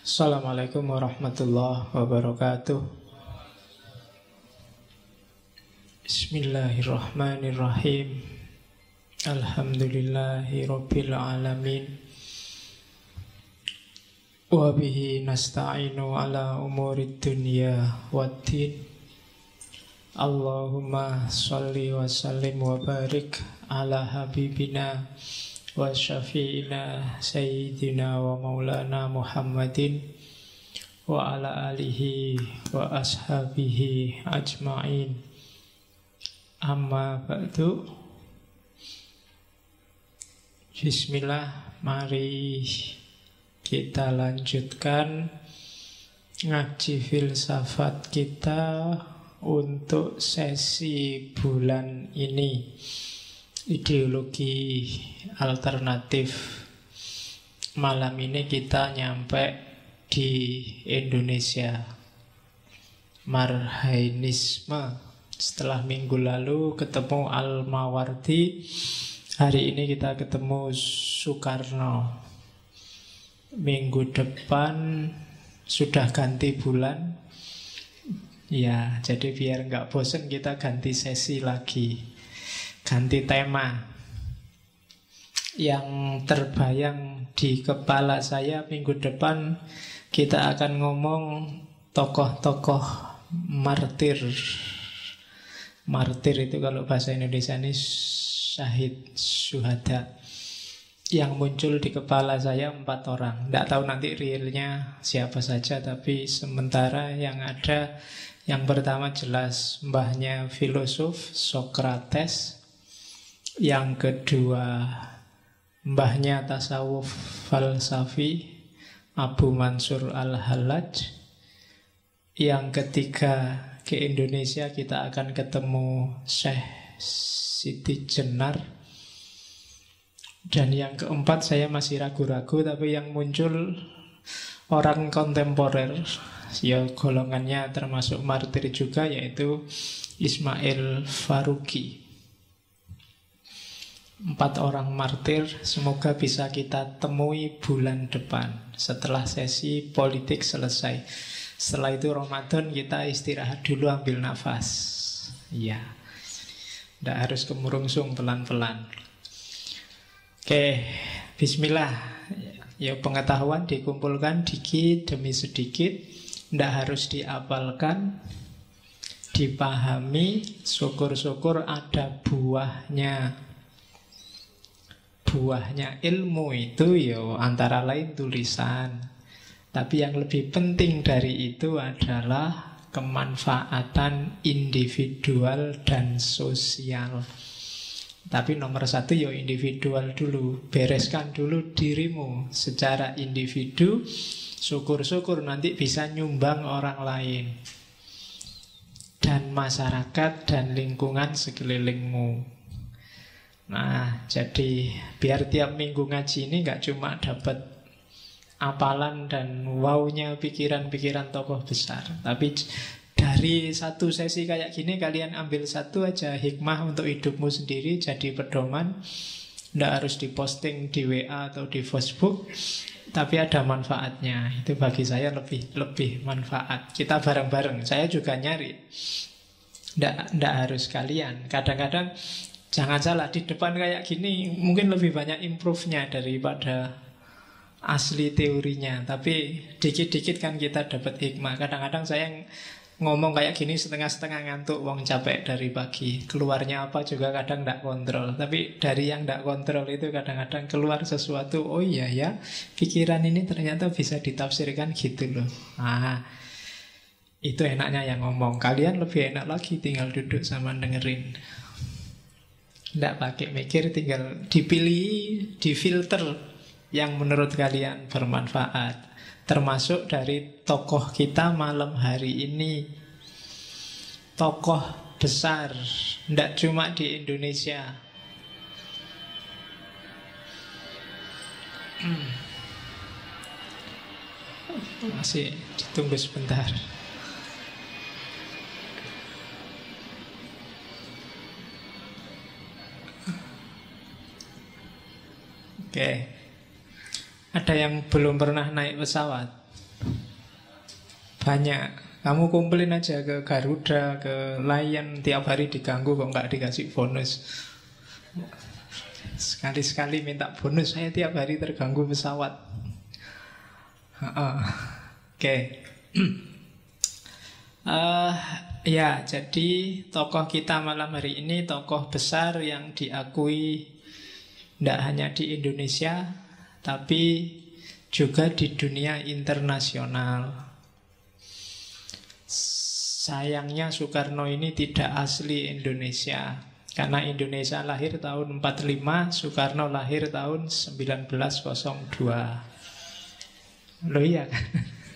Assalamualaikum warahmatullahi wabarakatuh. Bismillahirrahmanirrahim. Alhamdulillahi rabbil alamin. Wa bihi nasta'inu ala umurid dunya waddin. Allahumma salli wa sallim wa barik ala habibina wa syafi'ina sayyidina wa maulana Muhammadin wa ala alihi wa ashabihi ajma'in. Amma ba'du. Bismillah, mari kita lanjutkan ngaji filsafat kita untuk sesi bulan ini, ideologi alternatif. Malam ini kita nyampe di Indonesia, Marhainisme. Setelah minggu lalu ketemu Al-Mawardi, hari ini kita ketemu Soekarno. Minggu depan sudah ganti bulan. Ya, jadi biar nggak bosen kita ganti sesi lagi, ganti tema. Yang terbayang di kepala saya minggu depan kita akan ngomong tokoh-tokoh martir. Martir itu kalau bahasa Indonesia ini syahid, syuhada. Yang muncul di kepala saya 4 orang. Tidak tahu nanti realnya siapa saja, tapi sementara yang ada, yang pertama jelas mbahnya filosof Sokrates. Yang kedua mbahnya tasawuf falsafi Abu Mansur Al-Hallaj. Yang ketiga ke Indonesia kita akan ketemu Syekh Siti Jenar. Dan yang keempat saya masih ragu-ragu, tapi yang muncul orang kontemporer, ya golongannya termasuk martir juga, yaitu Ismail Faruqi. 4 orang martir, semoga bisa kita temui bulan depan setelah sesi politik selesai. Setelah itu Ramadan, kita istirahat dulu, ambil nafas. Ya, tidak harus kemurungsung, pelan-pelan. Oke, bismillah. Ya, pengetahuan dikumpulkan dikit demi sedikit, tidak harus diapalkan, dipahami. Syukur-syukur ada buahnya. Buahnya ilmu itu ya antara lain tulisan. Tapi yang lebih penting dari itu adalah kemanfaatan individual dan sosial. Tapi nomor 1 ya individual dulu. Bereskan dulu dirimu secara individu. Syukur-syukur nanti bisa nyumbang orang lain dan masyarakat dan lingkungan sekelilingmu. Nah, jadi biar tiap minggu ngaji ini gak cuma dapat apalan dan wownya pikiran-pikiran tokoh besar, tapi dari satu sesi kayak gini kalian ambil satu aja hikmah untuk hidupmu sendiri, jadi pedoman. Tidak harus diposting di WA atau di Facebook, tapi ada manfaatnya. Itu bagi saya lebih manfaat. Kita bareng-bareng. Saya juga nyari. Tidak harus kalian. Kadang-kadang jangan salah, di depan kayak gini mungkin lebih banyak improve-nya daripada asli teorinya. Tapi dikit-dikit kan kita dapat hikmah. Kadang-kadang saya ngomong kayak gini setengah-setengah ngantuk, wong capek dari pagi. Keluarnya apa juga kadang tidak kontrol. Tapi dari yang tidak kontrol itu kadang-kadang keluar sesuatu. Oh iya ya, pikiran ini ternyata bisa ditafsirkan gitu loh. Nah, itu enaknya yang ngomong. Kalian lebih enak lagi tinggal duduk sama dengerin. Tidak pakai mikir, tinggal dipilih, difilter yang menurut kalian bermanfaat. Termasuk dari tokoh kita malam hari ini. Tokoh besar, tidak cuma di Indonesia. Masih ditunggu sebentar. Oke. Ada yang belum pernah naik pesawat? Banyak. Kamu kumpulin aja ke Garuda, ke Lion, tiap hari diganggu kok nggak dikasih bonus. Sekali-sekali minta bonus, saya tiap hari terganggu pesawat. Oke. Ya, jadi tokoh kita malam hari ini tokoh besar yang diakui tidak hanya di Indonesia, tapi juga di dunia internasional. Sayangnya Soekarno ini tidak asli Indonesia. Karena Indonesia lahir tahun 45, Soekarno lahir tahun 1902. Loh iya kan?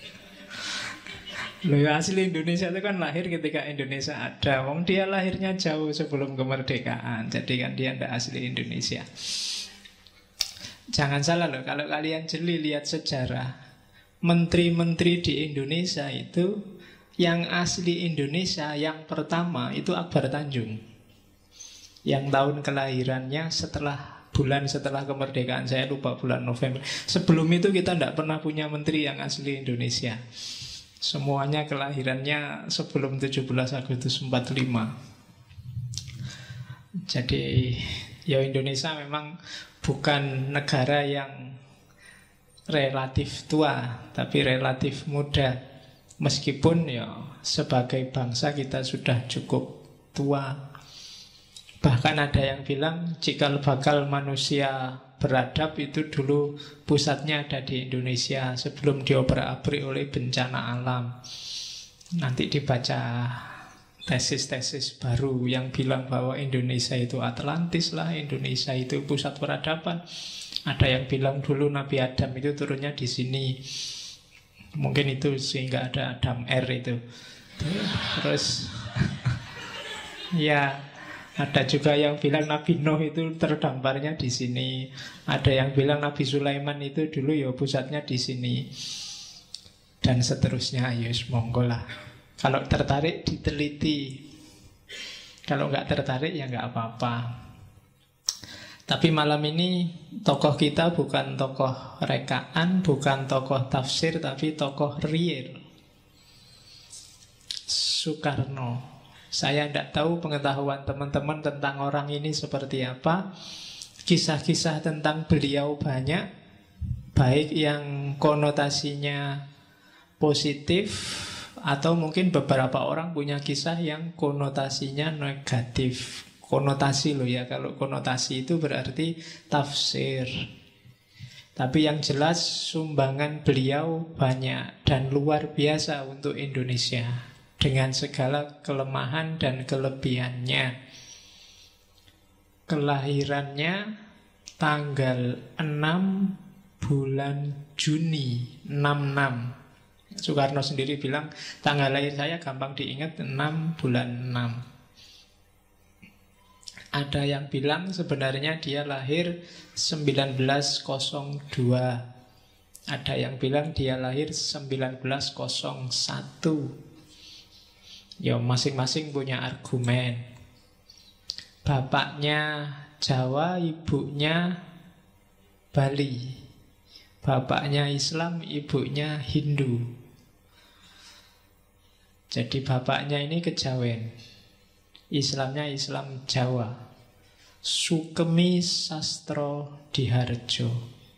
Loh ya, asli Indonesia itu kan lahir ketika Indonesia ada. Wong dia lahirnya jauh sebelum kemerdekaan. Jadi kan dia tidak asli Indonesia. Jangan salah loh, kalau kalian jeli lihat sejarah, menteri-menteri di Indonesia itu yang asli Indonesia yang pertama itu Akbar Tanjung. Yang tahun kelahirannya bulan setelah kemerdekaan, saya lupa bulan November. Sebelum itu kita tidak pernah punya menteri yang asli Indonesia. Semuanya kelahirannya sebelum 17 Agustus 45. Jadi ya Indonesia memang bukan negara yang relatif tua, tapi relatif muda. Meskipun ya sebagai bangsa kita sudah cukup tua. Bahkan ada yang bilang cikal bakal manusia beradab itu dulu pusatnya ada di Indonesia sebelum diobrak-abrik oleh bencana alam. Nanti dibaca tesis-tesis baru yang bilang bahwa Indonesia itu Atlantis lah, Indonesia itu pusat peradaban. Ada yang bilang dulu Nabi Adam itu turunnya di sini. Mungkin itu sehingga ada Adam R itu. Terus ya ada juga yang bilang Nabi Nuh itu terdamparnya di sini. Ada yang bilang Nabi Sulaiman itu dulu ya pusatnya di sini. Dan seterusnya, ya monggo lah. Kalau tertarik diteliti. Kalau nggak tertarik ya nggak apa-apa. Tapi malam ini tokoh kita bukan tokoh rekaan, bukan tokoh tafsir, tapi tokoh real. Soekarno. Saya tidak tahu pengetahuan teman-teman tentang orang ini seperti apa. Kisah-kisah tentang beliau banyak, baik yang konotasinya positif, atau mungkin beberapa orang punya kisah yang konotasinya negatif. Konotasi loh ya, kalau konotasi itu berarti tafsir. Tapi yang jelas sumbangan beliau banyak dan luar biasa untuk Indonesia, dengan segala kelemahan dan kelebihannya. Kelahirannya tanggal 6 bulan Juni 66. Soekarno sendiri bilang tanggal lahir saya gampang diingat, 6 bulan 6. Ada yang bilang sebenarnya dia lahir 1902. Ada yang bilang dia lahir 1901. Ya masing-masing punya argumen. Bapaknya Jawa, ibunya Bali. Bapaknya Islam, ibunya Hindu. Jadi bapaknya ini kejawen, Islamnya Islam Jawa. Sukemi Sastro Diharjo.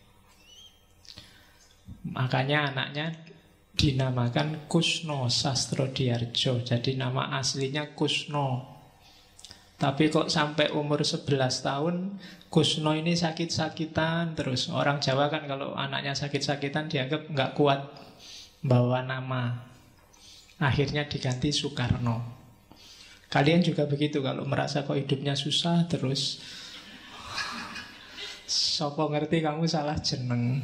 Makanya anaknya dinamakan Kusno Sastrodiyardjo. Jadi nama aslinya Kusno. Tapi kok sampai umur 11 tahun Kusno ini sakit-sakitan terus. Orang Jawa kan kalau anaknya sakit-sakitan dianggap nggak kuat bawa nama. Akhirnya diganti Soekarno. Kalian juga begitu, kalau merasa kok hidupnya susah terus, sopo ngerti kamu salah jeneng.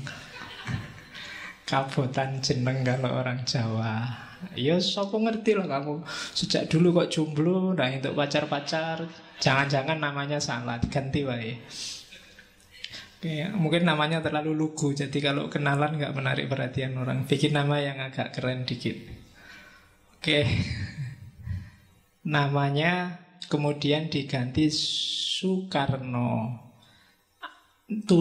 Kabotan jeneng kalau orang Jawa. Ya sopo ngerti lah kamu sejak dulu kok jomblo, nah untuk pacar-pacar, jangan-jangan namanya salah, diganti wae. Oke, mungkin namanya terlalu lugu, jadi kalau kenalan nggak menarik perhatian orang, bikin nama yang agak keren dikit. Oke, namanya kemudian diganti Soekarno.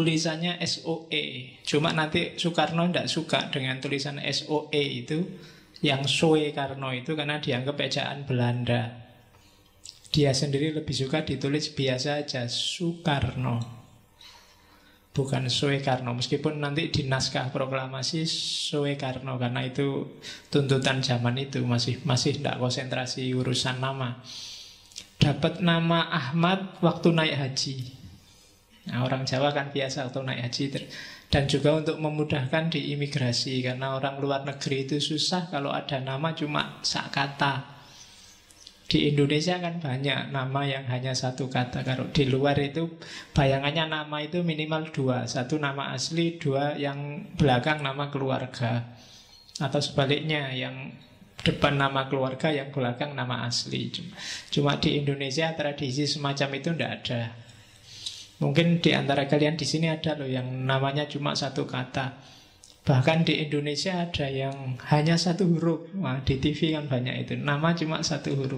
Tulisannya SOE. Cuma nanti Soekarno tidak suka dengan tulisan SOE itu. Yang Soekarno itu karena dianggap ejaan Belanda. Dia sendiri lebih suka ditulis biasa aja, Soekarno, bukan Soekarno. Meskipun nanti di naskah proklamasi Soekarno, karena itu tuntutan zaman itu, masih tidak konsentrasi urusan nama. Dapat nama Ahmad waktu naik haji. Nah, orang Jawa kan biasa waktu naik haji. Dan juga untuk memudahkan di imigrasi, karena orang luar negeri itu susah kalau ada nama cuma sak kata. Di Indonesia kan banyak nama yang hanya satu kata. Kalau di luar itu bayangannya nama itu minimal dua. Satu nama asli, dua yang belakang nama keluarga. Atau sebaliknya, yang depan nama keluarga, yang belakang nama asli. Cuma di Indonesia tradisi semacam itu tidak ada. Mungkin di antara kalian di sini ada loh yang namanya cuma satu kata. Bahkan di Indonesia ada yang hanya satu huruf. Wah, di TV kan banyak itu. Nama cuma satu huruf.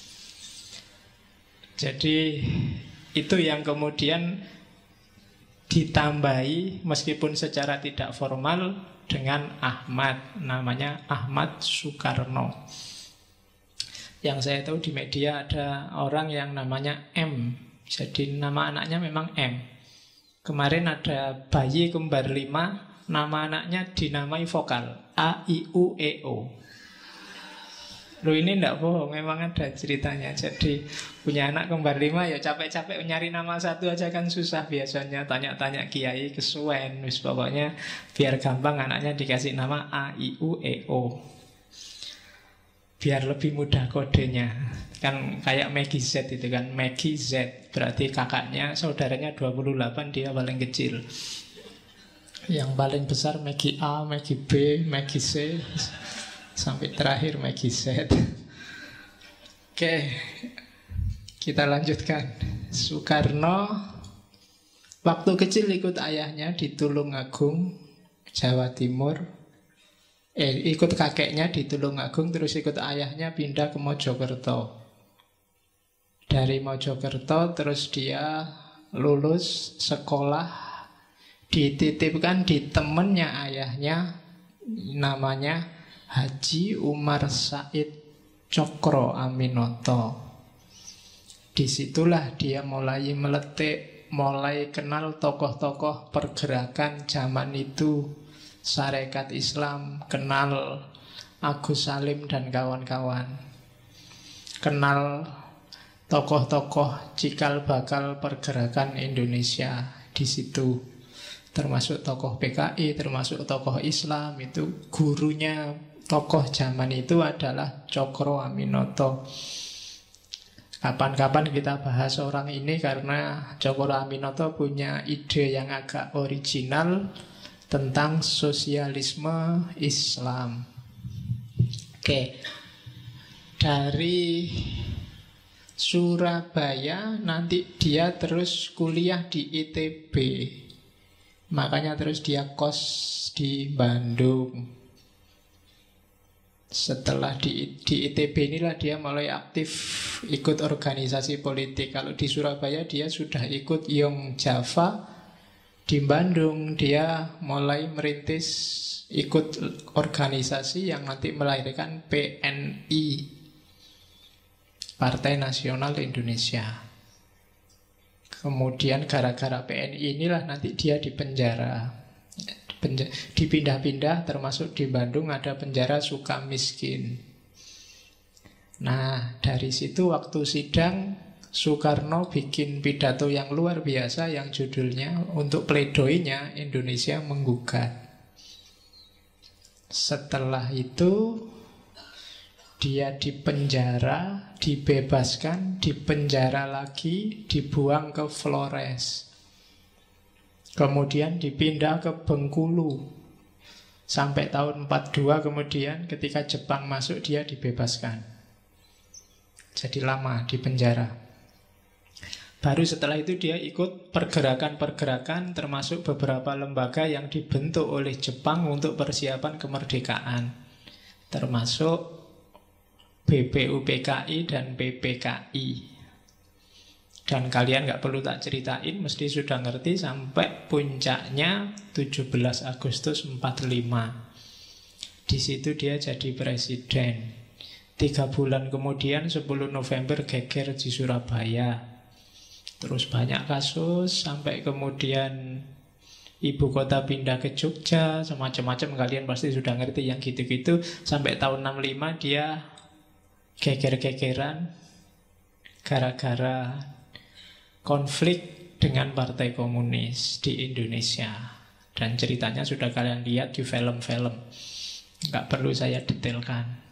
Jadi itu yang kemudian ditambahi meskipun secara tidak formal dengan Ahmad. Namanya Ahmad Soekarno. Yang saya tahu di media ada orang yang namanya M. Jadi nama anaknya memang M. Kemarin ada bayi kembar 5, nama anaknya dinamai vokal A, I, U, E, O. Loh, ini tidak bohong, memang ada ceritanya. Jadi punya anak kembar 5, ya capek-capek nyari nama satu aja kan susah biasanya. Tanya-tanya kiai kesuwen. Pokoknya biar gampang anaknya dikasih nama A, I, U, E, O. Biar lebih mudah kodenya. Kan kayak Maggie Z itu kan, Maggie Z berarti kakaknya, saudaranya 28, dia paling kecil. Yang paling besar Maggie A, Maggie B, Maggie C, sampai terakhir Maggie Z. Oke, kita lanjutkan. Soekarno waktu kecil ikut ayahnya di Tulungagung, Jawa Timur. Ikut kakeknya di Tulungagung, terus ikut ayahnya pindah ke Mojokerto. Dari Mojokerto terus dia lulus sekolah, dititipkan di temennya ayahnya, namanya Haji Umar Said Cokro Aminoto. Disitulah dia mulai meletik, mulai kenal tokoh-tokoh pergerakan zaman itu, Sarekat Islam, kenal Agus Salim dan kawan-kawan, kenal tokoh-tokoh cikal bakal pergerakan Indonesia di situ, termasuk tokoh PKI, termasuk tokoh Islam. Itu gurunya tokoh zaman itu adalah Cokro Aminoto. Kapan-kapan kita bahas orang ini karena Cokro Aminoto punya ide yang agak original tentang sosialisme Islam. Oke, dari Surabaya nanti dia terus kuliah di ITB. Makanya terus dia kos di Bandung. Setelah di ITB inilah dia mulai aktif ikut organisasi politik. Kalau di Surabaya dia sudah ikut Young Java. Di Bandung dia mulai merintis ikut organisasi yang nanti melahirkan PNI, Partai Nasional Indonesia. Kemudian gara-gara PNI inilah nanti dia dipenjara. Dipindah-pindah, termasuk di Bandung ada penjara Sukamiskin. Nah, dari situ waktu sidang Soekarno bikin pidato yang luar biasa yang judulnya untuk pledoinya Indonesia menggugat. Setelah itu dia dipenjara, dibebaskan, dipenjara lagi, dibuang ke Flores. Kemudian dipindah ke Bengkulu. Sampai tahun 42 kemudian ketika Jepang masuk dia dibebaskan. Jadi lama di penjara. Baru setelah itu dia ikut pergerakan-pergerakan termasuk beberapa lembaga yang dibentuk oleh Jepang untuk persiapan kemerdekaan. Termasuk BPUPKI dan PPKI. Dan kalian gak perlu tak ceritain, mesti sudah ngerti sampai puncaknya 17 Agustus 45. Di situ dia jadi presiden. 3 bulan kemudian 10 November geger di Surabaya. Terus banyak kasus sampai kemudian ibu kota pindah ke Jogja, semacam-macam, kalian pasti sudah ngerti yang gitu-gitu. Sampai tahun 65 dia geger-gegeran gara-gara konflik dengan Partai Komunis di Indonesia. Dan ceritanya sudah kalian lihat di film-film, nggak perlu saya detailkan.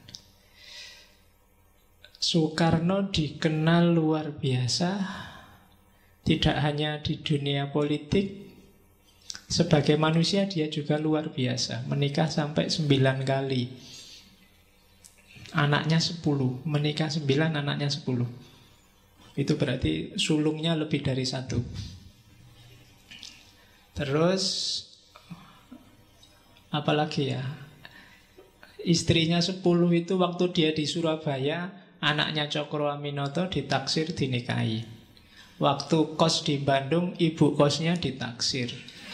Soekarno dikenal luar biasa, tidak hanya di dunia politik. Sebagai manusia dia juga luar biasa. Menikah sampai 9 kali. Anaknya 10. Menikah 9, anaknya 10. Itu berarti sulungnya lebih dari 1. Terus apalagi ya, istrinya 10 itu waktu dia di Surabaya, anaknya Cokro Aminoto ditaksir dinikahi. Waktu kos di Bandung, ibu kosnya ditaksir.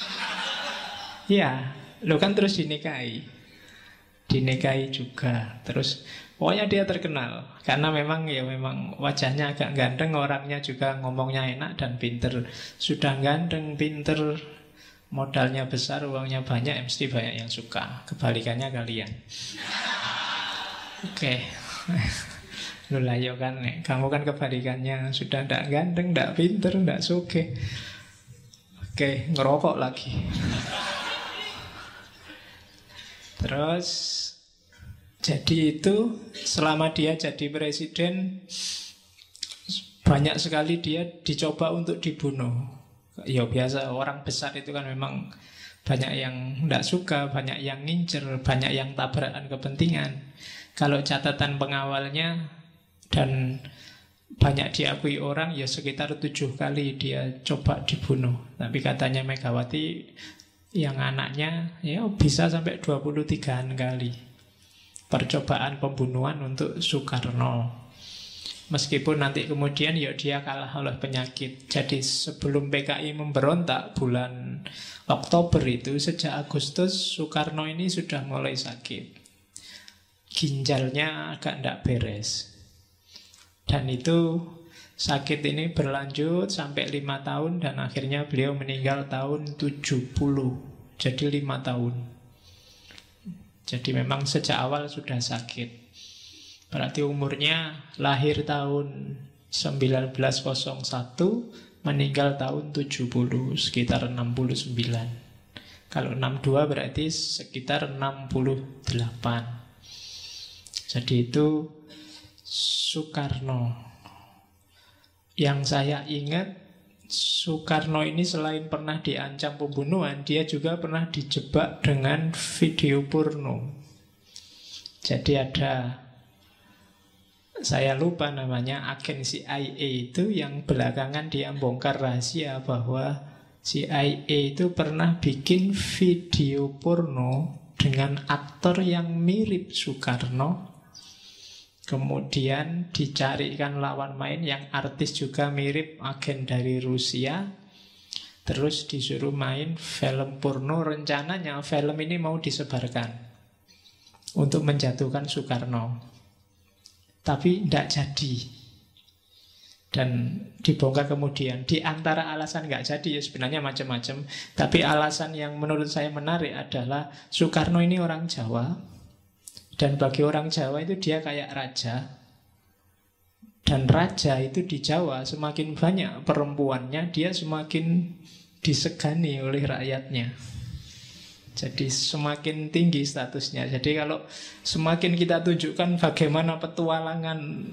Ya, lo kan terus dinikahi. Dinikahi juga. Terus pokoknya dia terkenal karena memang wajahnya agak ganteng, orangnya juga ngomongnya enak dan pinter. Sudah ganteng, pinter, modalnya besar, uangnya banyak, mesti banyak yang suka. Kebalikannya kalian. Oke. Loh lah yo kan, kamu kan kebalikannya, sudah ndak ganteng, ndak pinter, ndak sugih. Oke, ngerokok lagi. Terus jadi itu selama dia jadi presiden banyak sekali dia dicoba untuk dibunuh. Ya biasa, orang besar itu kan memang banyak yang ndak suka, banyak yang ngincer, banyak yang tabrakan kepentingan. Kalau catatan pengawalnya dan banyak diakui orang, ya sekitar 7 kali dia coba dibunuh. Tapi katanya Megawati yang anaknya ya bisa sampai 23 kali percobaan pembunuhan untuk Soekarno. Meskipun nanti kemudian ya dia kalah oleh penyakit. Jadi sebelum PKI memberontak bulan Oktober itu, sejak Agustus Soekarno ini sudah mulai sakit. Ginjalnya agak ndak beres. Dan itu sakit ini berlanjut sampai 5 tahun dan akhirnya beliau meninggal tahun 70. Jadi 5 tahun. Jadi memang sejak awal sudah sakit. Berarti umurnya lahir tahun 1901, meninggal tahun 70, sekitar 69. Kalau 62 berarti sekitar 68. Jadi itu Soekarno. Yang saya ingat, Soekarno ini selain pernah diancam pembunuhan, dia juga pernah dijebak dengan video porno. Jadi ada, saya lupa namanya, agen CIA itu yang belakangan dia bongkar rahasia bahwa CIA itu pernah bikin video porno dengan aktor yang mirip Soekarno. Kemudian dicarikan lawan main yang artis juga mirip, agen dari Rusia. Terus disuruh main film porno. Rencananya film ini mau disebarkan untuk menjatuhkan Soekarno, tapi tidak jadi. Dan dibongkar kemudian. Di antara alasan nggak jadi ya sebenarnya macam-macam. Tapi alasan yang menurut saya menarik adalah Soekarno ini orang Jawa. Dan bagi orang Jawa itu dia kayak raja. Dan raja itu di Jawa semakin banyak perempuannya, dia semakin disegani oleh rakyatnya. Jadi semakin tinggi statusnya. Jadi kalau semakin kita tunjukkan bagaimana petualangan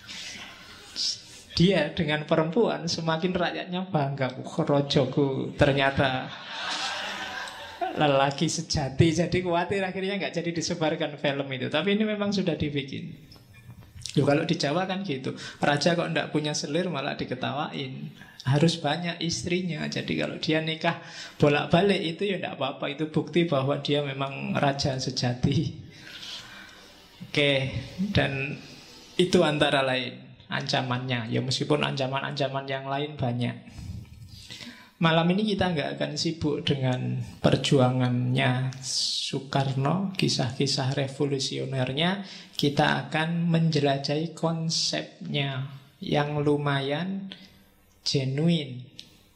dia dengan perempuan, semakin rakyatnya bangga. Rojoku ternyata lelaki sejati. Jadi khawatir akhirnya nggak jadi disebarkan film itu. Tapi ini memang sudah dibikin. Loh, kalau di Jawa kan gitu, raja kok nggak punya selir malah diketawain. Harus banyak istrinya. Jadi kalau dia nikah bolak-balik itu ya nggak apa-apa. Itu bukti bahwa dia memang raja sejati. Oke, dan itu antara lain ancamannya. Ya meskipun ancaman-ancaman yang lain banyak. Malam ini kita nggak akan sibuk dengan perjuangannya Soekarno, kisah-kisah revolusionernya. Kita akan menjelajahi konsepnya yang lumayan genuine,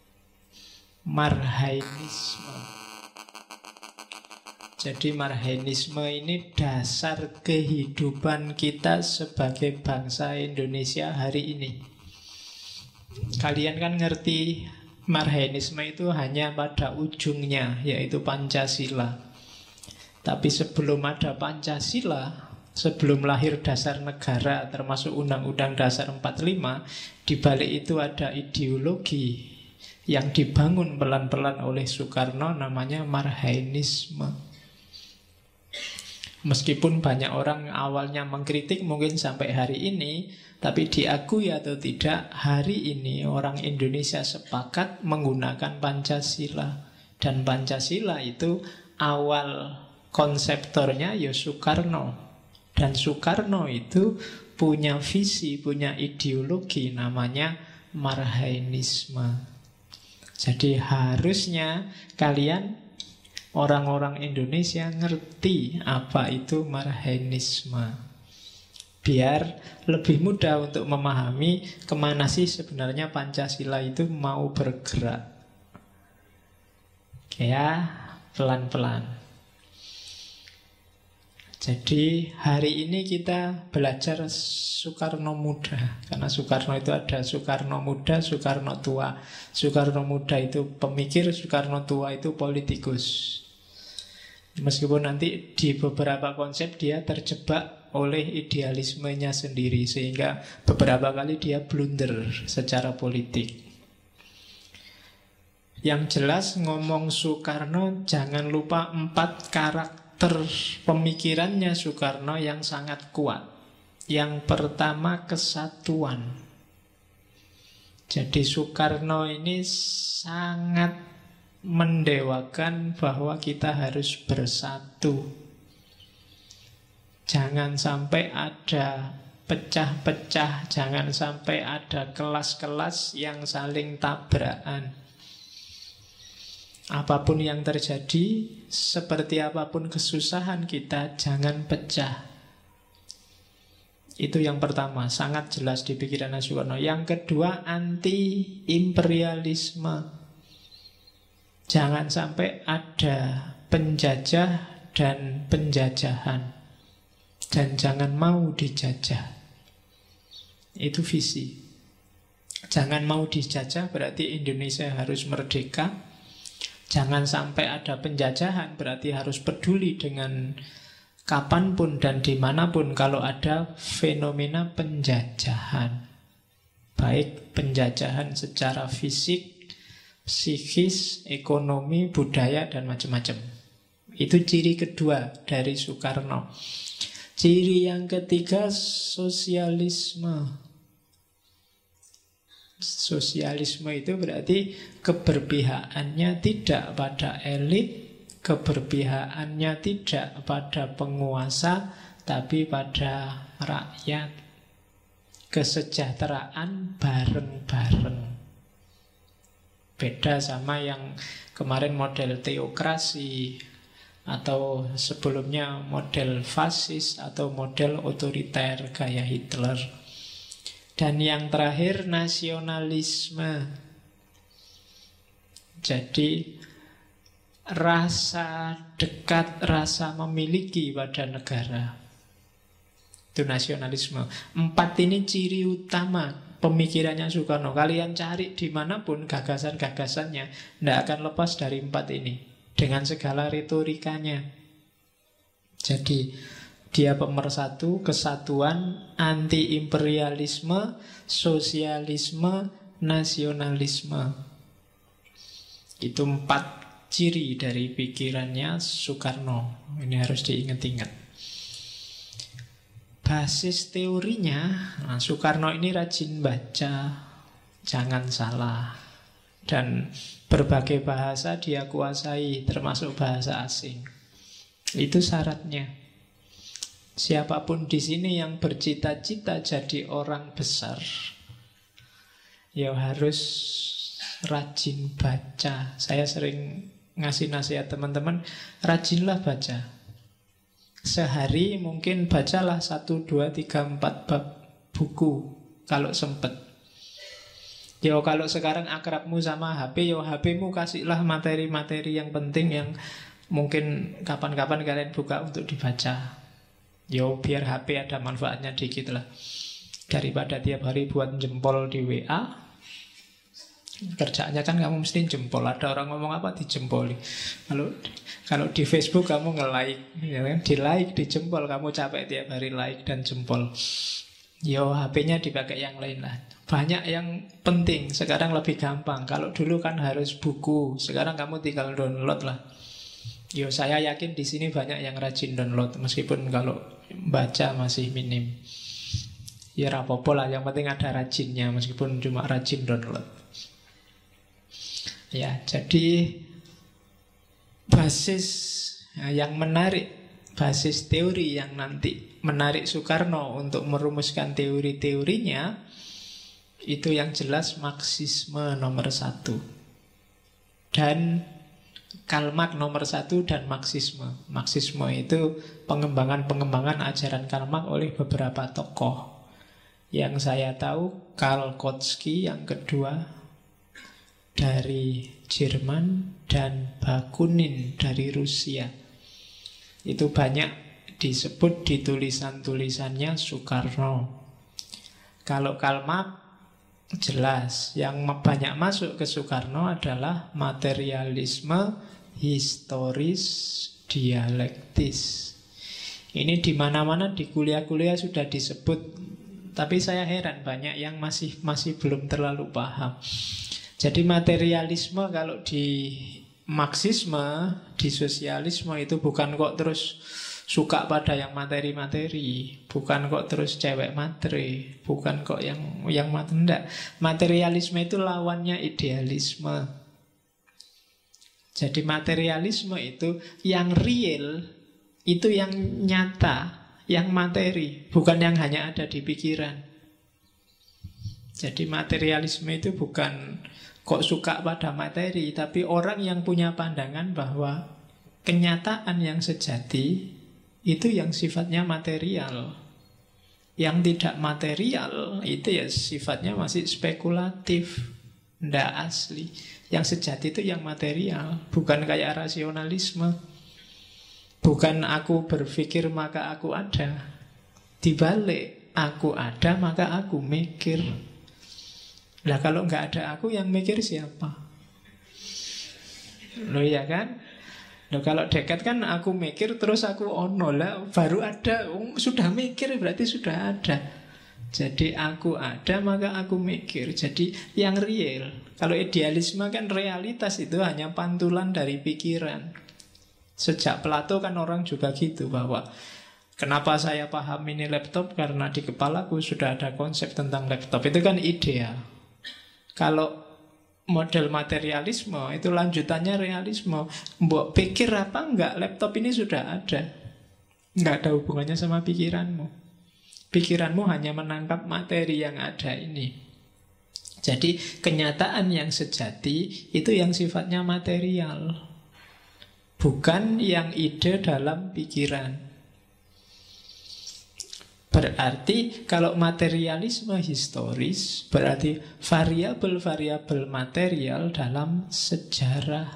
Marhainisme. Jadi Marhainisme ini dasar kehidupan kita sebagai bangsa Indonesia hari ini. Kalian kan ngerti Marhainisme itu hanya pada ujungnya, yaitu Pancasila. Tapi sebelum ada Pancasila, sebelum lahir dasar negara, termasuk Undang-Undang Dasar 45, di balik itu ada ideologi yang dibangun pelan-pelan oleh Soekarno, namanya Marhainisme. Meskipun banyak orang awalnya mengkritik mungkin sampai hari ini, tapi diakui atau tidak, hari ini orang Indonesia sepakat menggunakan Pancasila. Dan Pancasila itu awal konseptornya ya Soekarno. Dan Soekarno itu punya visi, punya ideologi namanya Marhainisme. Jadi harusnya kalian orang-orang Indonesia ngerti apa itu Marhainisme, biar lebih mudah untuk memahami kemana sih sebenarnya Pancasila itu mau bergerak. Ya, pelan-pelan. Jadi hari ini kita belajar Soekarno Muda. Karena Soekarno itu ada Soekarno Muda, Soekarno Tua. Soekarno Muda itu pemikir, Soekarno Tua itu politikus. Meskipun nanti di beberapa konsep dia terjebak oleh idealismenya sendiri, sehingga beberapa kali dia blunder secara politik. Yang jelas ngomong Soekarno, jangan lupa 4 karakter pemikirannya Soekarno yang sangat kuat. Yang pertama, kesatuan. Jadi Soekarno ini sangat mendewakan bahwa kita harus bersatu. Jangan sampai ada pecah-pecah, jangan sampai ada kelas-kelas yang saling tabrakan. Apapun yang terjadi, seperti apapun kesusahan kita, jangan pecah. Itu yang pertama, sangat jelas di pikiran Soekarno. Yang kedua, anti-imperialisme. Jangan sampai ada penjajah dan penjajahan. Dan jangan mau dijajah. Itu visi. Jangan mau dijajah berarti Indonesia harus merdeka. Jangan sampai ada penjajahan, berarti harus peduli dengan kapanpun dan dimanapun kalau ada fenomena penjajahan. Baik penjajahan secara fisik, psikis, ekonomi, budaya, dan macam-macam. Itu ciri kedua dari Soekarno. Ciri yang ketiga, sosialisme. Sosialisme itu berarti keberpihakannya tidak pada elit, keberpihakannya tidak pada penguasa, tapi pada rakyat. Kesejahteraan bareng-bareng. Beda sama yang kemarin model teokrasi, atau sebelumnya model fasis, atau model otoriter gaya Hitler. Dan yang terakhir, nasionalisme. Jadi rasa dekat, rasa memiliki pada negara. Itu nasionalisme. 4 ini ciri utama pemikirannya Soekarno. Kalian cari dimanapun gagasan-gagasannya, tidak akan lepas dari 4 ini, dengan segala retorikanya. Jadi dia pemersatu, kesatuan, anti-imperialisme, sosialisme, nasionalisme. Itu 4 ciri dari pikirannya Soekarno. Ini harus diingat-ingat. Basis teorinya, Soekarno ini rajin baca, jangan salah. Dan berbagai bahasa dia kuasai, termasuk bahasa asing. Itu syaratnya. Siapapun di sini yang bercita-cita jadi orang besar, ya harus rajin baca. Saya sering ngasih nasihat teman-teman, rajinlah baca. Sehari mungkin bacalah 1, 2, 3, 4 bab buku kalau sempet. Yo kalau sekarang akrabmu sama HP, yo HP-mu kasihlah materi-materi yang penting yang mungkin kapan-kapan kalian buka untuk dibaca. Yo biar HP ada manfaatnya dikit lah. Daripada tiap hari buat jempol di WA. Kerjaannya kan kamu mesti jempol. Ada orang ngomong apa dijempoli. Kalau di Facebook kamu nge-like, ya kan? Di-like, dijempol. Kamu capek tiap hari like dan jempol. Yo HP-nya dipakai yang lain lah. Banyak yang penting. Sekarang lebih gampang. Kalau dulu kan harus buku. Sekarang kamu tinggal download lah. Yo saya yakin di sini banyak yang rajin download. Meskipun kalau baca masih minim. Ya rapopo lah. Yang penting ada rajinnya. Meskipun cuma rajin download. Ya jadi basis yang menarik, basis teori yang nanti menarik Soekarno untuk merumuskan teori-teorinya, itu yang jelas Marxisme nomor 1 dan Karl Marx nomor 1 dan Marxisme. Marxisme itu pengembangan ajaran Karl Marx oleh beberapa tokoh. Yang saya tahu Karl Kautsky yang kedua dari Jerman dan Bakunin dari Rusia. Itu banyak disebut di tulisan-tulisannya Soekarno. Kalau Karl Marx jelas, yang banyak masuk ke Soekarno adalah materialisme historis dialektis. Ini di mana-mana di kuliah-kuliah sudah disebut, tapi saya heran banyak yang masih belum terlalu paham. Jadi materialisme kalau di Marxisme, di sosialisme itu bukan kok terus suka pada yang materi-materi, bukan kok terus cewek matre, bukan kok yang enggak. Materialisme itu lawannya idealisme. Jadi materialisme itu yang real, itu yang nyata, yang materi, bukan yang hanya ada di pikiran. Jadi materialisme itu bukan kok suka pada materi, tapi orang yang punya pandangan bahwa kenyataan yang sejati itu yang sifatnya material. Yang tidak material itu ya sifatnya masih spekulatif, tidak asli. Yang sejati itu yang material, bukan kayak rasionalisme. Bukan aku berpikir maka aku ada. Dibalik, aku ada maka aku mikir. Lah kalau nggak ada aku, yang mikir siapa? Loh ya kan? Loh kalau dekat kan aku mikir terus aku ono lah, baru ada. Sudah mikir berarti sudah ada. Jadi aku ada maka aku mikir. Jadi yang real. Kalau idealisme kan realitas itu hanya pantulan dari pikiran. Sejak Plato kan orang juga gitu, bahwa kenapa saya paham ini laptop, karena di kepalaku sudah ada konsep tentang laptop. Itu kan ideal. Kalau model materialisme itu lanjutannya realisme. Mbok pikir apa enggak, laptop ini sudah ada. Enggak ada hubungannya sama pikiranmu. Pikiranmu hanya menangkap materi yang ada ini. Jadi kenyataan yang sejati itu yang sifatnya material, bukan yang ide dalam pikiran. Berarti kalau materialisme historis berarti variabel-variabel material dalam sejarah.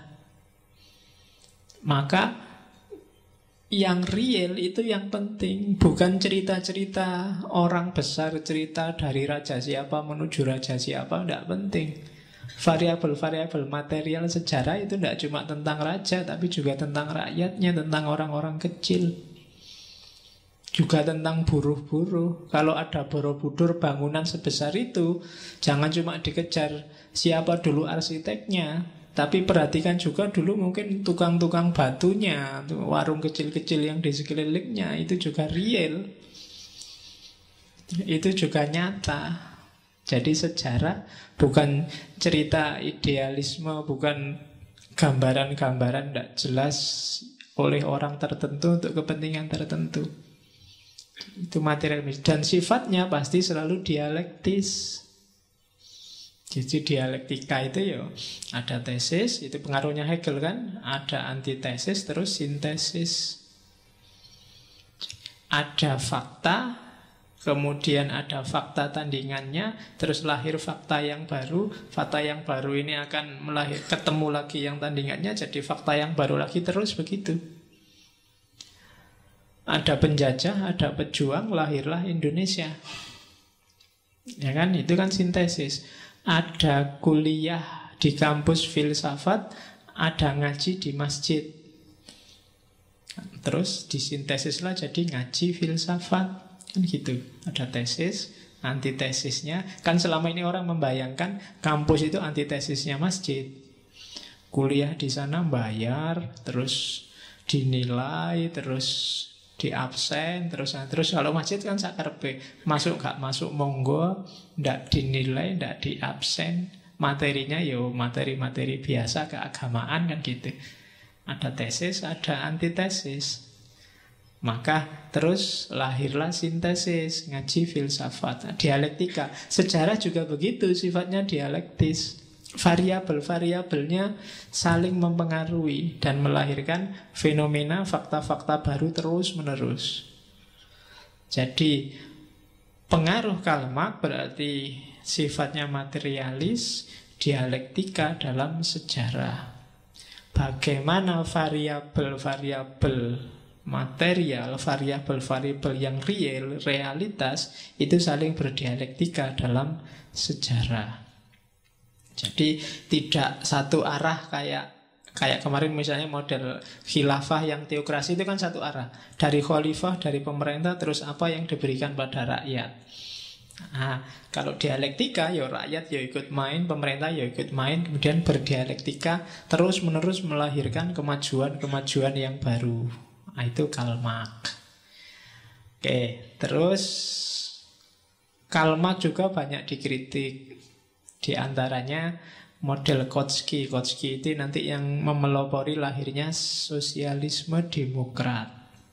Maka yang real itu yang penting, bukan cerita-cerita orang besar, cerita dari raja siapa menuju raja siapa, tidak penting. Variabel-variabel material sejarah itu tidak cuma tentang raja, tapi juga tentang rakyatnya, tentang orang-orang kecil. Juga tentang buruh-buruh. Kalau ada Borobudur bangunan sebesar itu, jangan cuma dikejar siapa dulu arsiteknya, tapi perhatikan juga dulu mungkin tukang-tukang batunya, warung kecil-kecil yang di sekelilingnya. Itu juga real, itu juga nyata. Jadi sejarah bukan cerita idealisme, bukan gambaran-gambaran tidak jelas oleh orang tertentu untuk kepentingan tertentu. Itu materialisme. Dan sifatnya pasti selalu dialektis. Jadi dialektika itu ya ada tesis, itu pengaruhnya Hegel kan, ada antitesis, terus sintesis. Ada fakta, kemudian ada fakta tandingannya, terus lahir fakta yang baru. Fakta yang baru ini akan ketemu lagi yang tandingannya, jadi fakta yang baru lagi, terus begitu. Ada penjajah, ada pejuang, lahirlah Indonesia. Ya kan, itu kan sintesis. Ada kuliah di kampus filsafat, ada ngaji di masjid. Terus disintesislah jadi ngaji filsafat. Kan gitu. Ada tesis, antitesisnya. Kan selama ini orang membayangkan kampus itu antitesisnya masjid. Kuliah di sana bayar, terus dinilai, terus di absen, terus kalau masjid kan sakarpe, masuk gak masuk monggo, ndak dinilai, ndak di absen, materinya yo materi-materi biasa keagamaan kan gitu. Ada tesis, ada antitesis. Maka terus lahirlah sintesis, ngaji filsafat, dialektika. Sejarah juga begitu, sifatnya dialektis. Variabel-variabelnya saling mempengaruhi dan melahirkan fenomena fakta-fakta baru terus-menerus. Jadi pengaruh Karl Marx berarti sifatnya materialis, dialektika dalam sejarah. Bagaimana variabel-variabel material, variabel-variabel yang real, realitas, itu saling berdialektika dalam sejarah. Jadi tidak satu arah kayak kemarin misalnya model khilafah yang teokrasi itu kan satu arah. Dari khalifah, dari pemerintah, terus apa yang diberikan pada rakyat. Nah, kalau dialektika ya rakyat ya ikut main, pemerintah ya ikut main, kemudian berdialektika terus menerus melahirkan kemajuan-kemajuan yang baru. Nah, itu Karl Marx. Oke, terus Karl Marx juga banyak dikritik. Di antaranya model Kautsky. Kautsky itu nanti yang memelopori lahirnya sosialisme demokrat.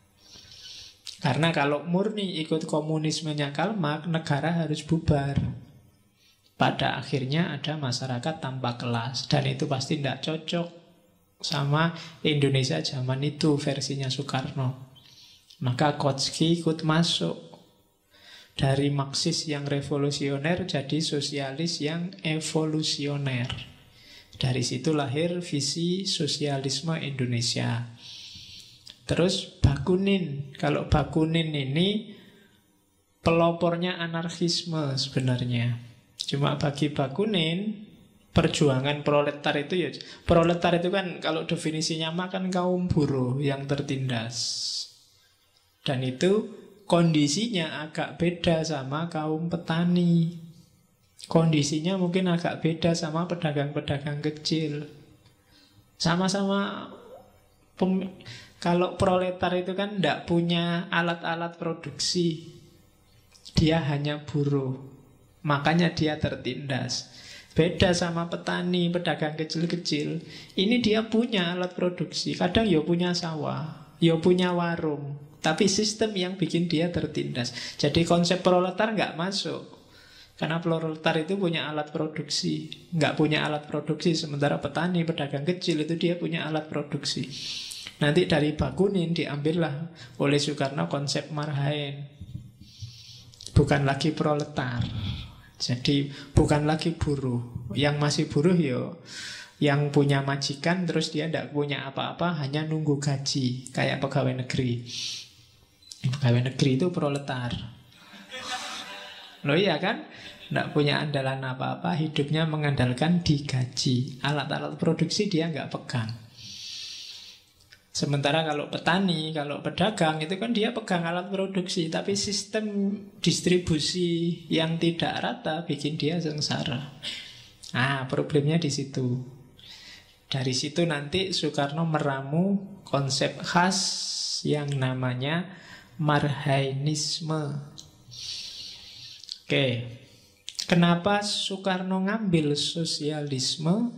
Karena kalau murni ikut komunismenya Karl Marx, negara harus bubar. Pada akhirnya ada masyarakat tanpa kelas. Dan itu pasti tidak cocok sama Indonesia zaman itu, versinya Soekarno. Maka Kautsky ikut masuk. Dari Marxis yang revolusioner jadi sosialis yang evolusioner. Dari situ lahir visi sosialisme Indonesia. Terus Bakunin. Kalau Bakunin ini pelopornya anarkisme sebenarnya. Cuma bagi Bakunin, perjuangan proletar itu ya, proletar itu kan kalau definisinya makan kaum buruh yang tertindas. Dan itu kondisinya agak beda sama kaum petani. Kondisinya mungkin agak beda sama pedagang-pedagang kecil. Sama-sama kalau proletar itu kan tidak punya alat-alat produksi. Dia hanya buruh. Makanya dia tertindas. Beda sama petani, pedagang kecil-kecil. Ini dia punya alat produksi. Kadang ya punya sawah, ya punya warung. Tapi sistem yang bikin dia tertindas. Jadi konsep proletar nggak masuk. Karena proletar itu punya alat produksi. Nggak punya alat produksi. Sementara petani, pedagang kecil itu dia punya alat produksi. Nanti dari Bakunin diambillah oleh Soekarno konsep marhaen. Bukan lagi proletar. Jadi bukan lagi buruh. Yang masih buruh ya yang punya majikan, terus dia tidak punya apa-apa, hanya nunggu gaji. Kayak pegawai negeri. Pegawai negeri itu proletar. Loh iya kan? Tidak punya andalan apa-apa, hidupnya mengandalkan digaji. Alat-alat produksi dia nggak pegang. Sementara kalau petani, kalau pedagang itu kan dia pegang alat produksi, tapi sistem distribusi yang tidak rata bikin dia sengsara. Nah, problemnya di situ. Dari situ nanti Soekarno meramu konsep khas yang namanya marhainisme. Oke. Kenapa Soekarno ngambil sosialisme,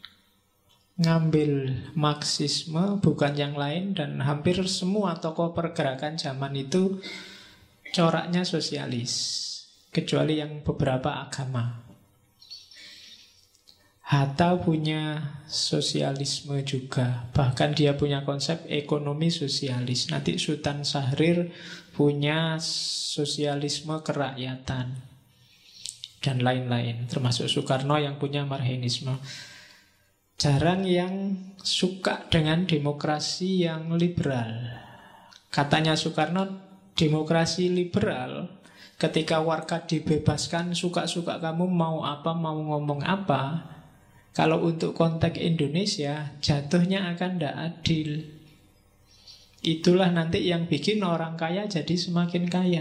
ngambil Marxisme, bukan yang lain? Dan hampir semua tokoh pergerakan zaman itu coraknya sosialis, kecuali yang beberapa agama. Hatta punya sosialisme juga. Bahkan dia punya konsep ekonomi sosialis. Nanti Sultan Syahrir punya sosialisme kerakyatan. Dan lain-lain. Termasuk Soekarno yang punya marxisme. Jarang yang suka dengan demokrasi yang liberal. Katanya Soekarno, demokrasi liberal, ketika warga dibebaskan, suka-suka kamu mau apa, mau ngomong apa. Kalau untuk konteks Indonesia, jatuhnya akan tidak adil. Itulah nanti yang bikin orang kaya jadi semakin kaya.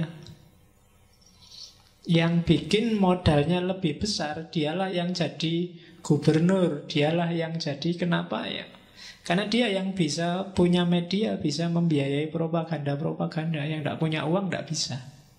Yang bikin modalnya lebih besar, dialah yang jadi gubernur, dialah yang jadi kenapa ya? Karena dia yang bisa punya media, bisa membiayai propaganda-propaganda. Yang tidak punya uang tidak bisa.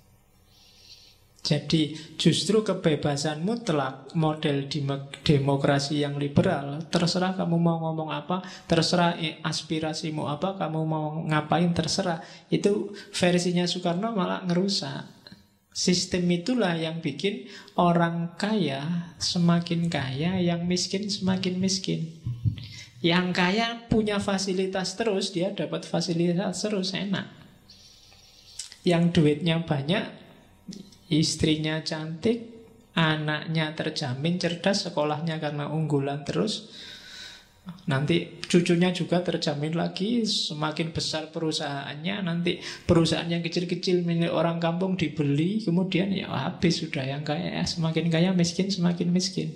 Jadi justru kebebasan mutlak model demokrasi yang liberal, terserah kamu mau ngomong apa, terserah aspirasimu apa, kamu mau ngapain terserah. Itu versinya Soekarno malah ngerusak. Sistem itulah yang bikin orang kaya semakin kaya, yang miskin semakin miskin. Yang kaya punya fasilitas terus, dia dapat fasilitas terus, enak. Yang duitnya banyak, istrinya cantik, anaknya terjamin cerdas, sekolahnya karena unggulan terus. Nanti cucunya juga terjamin lagi, semakin besar perusahaannya. Nanti perusahaan yang kecil-kecil milik orang kampung dibeli, kemudian ya habis sudah. Yang kaya semakin kaya, miskin semakin miskin.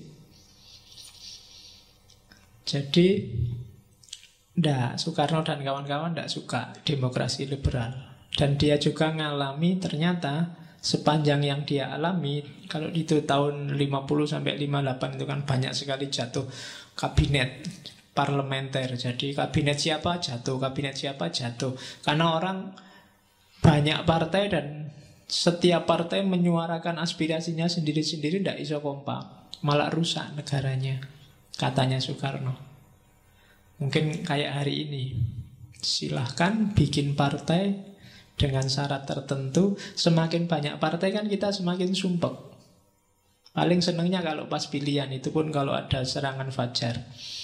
Jadi Soekarno dan kawan-kawan tidak suka demokrasi liberal. Dan dia juga ngalami ternyata sepanjang yang dia alami, kalau itu tahun 50 sampai 58 itu kan banyak sekali jatuh kabinet parlementer. Jadi kabinet siapa jatuh, kabinet siapa jatuh. Karena orang banyak partai dan setiap partai menyuarakan aspirasinya sendiri-sendiri, tidak iso kompak, malah rusak negaranya, katanya Soekarno. Mungkin kayak hari ini, silahkan bikin partai dengan syarat tertentu. Semakin banyak partai kan kita semakin sumpek. Paling senengnya kalau pas pilihan, itu pun kalau ada serangan fajar.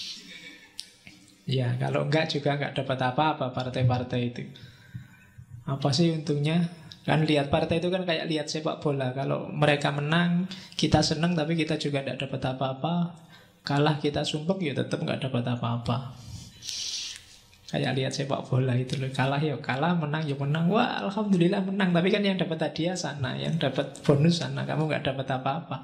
Ya kalau enggak juga enggak dapat apa-apa partai-partai itu. Apa sih untungnya? Kan lihat partai itu kan kayak lihat sepak bola. Kalau mereka menang kita seneng, tapi kita juga enggak dapat apa-apa. Kalah kita sumpek, ya tetap enggak dapat apa-apa. Kayak lihat sepak bola itu loh, kalah ya kalah, menang ya menang. Wah alhamdulillah menang, tapi kan yang dapat hadiah sana, yang dapat bonus sana, kamu nggak dapat apa-apa.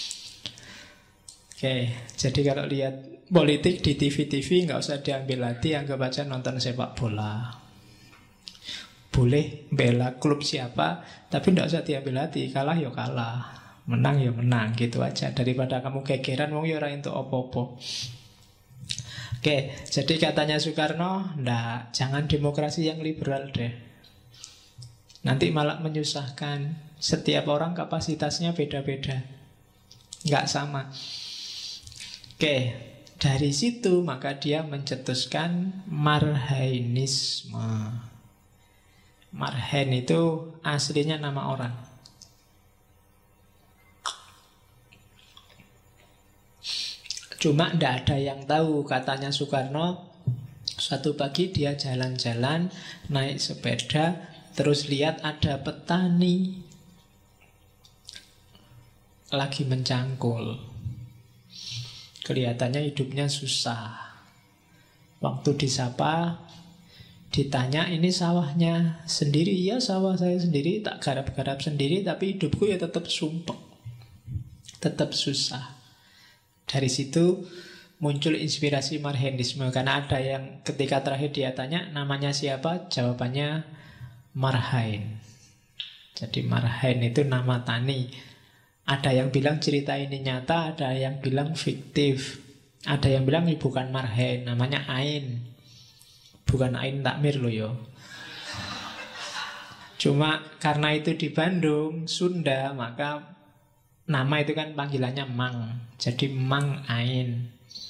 Oke, jadi kalau lihat politik di TV-TV nggak usah diambil hati, anggap aja nonton sepak bola. Boleh bela klub siapa, tapi nggak usah diambil hati, kalah ya kalah, menang ya menang, gitu aja. Daripada kamu gegeran, wong ya ora entuk apa-apa. Oke, jadi katanya Soekarno, ndak, jangan demokrasi yang liberal deh. Nanti malah menyusahkan. Setiap orang kapasitasnya beda-beda, nggak sama. Oke, dari situ maka dia mencetuskan Marhainisme. Marhain itu aslinya nama orang. Cuma tidak ada yang tahu, katanya Soekarno. Suatu pagi dia jalan-jalan, naik sepeda, terus lihat ada petani lagi mencangkul. Kelihatannya hidupnya susah. Waktu disapa, ditanya, ini sawahnya sendiri? Iya sawah saya sendiri, tak garap-garap sendiri, tapi hidupku ya tetap sumpek, tetap susah. Dari situ muncul inspirasi Marxisme. Karena ada yang ketika terakhir dia tanya namanya siapa, jawabannya Marhain. Jadi Marhain itu nama tani. Ada yang bilang cerita ini nyata, ada yang bilang fiktif. Ada yang bilang ini bukan Marhain, namanya Ain. Bukan Ain Takmir loh yo. Cuma karena itu di Bandung, Sunda, maka nama itu kan panggilannya Mang. Jadi Mang Ain.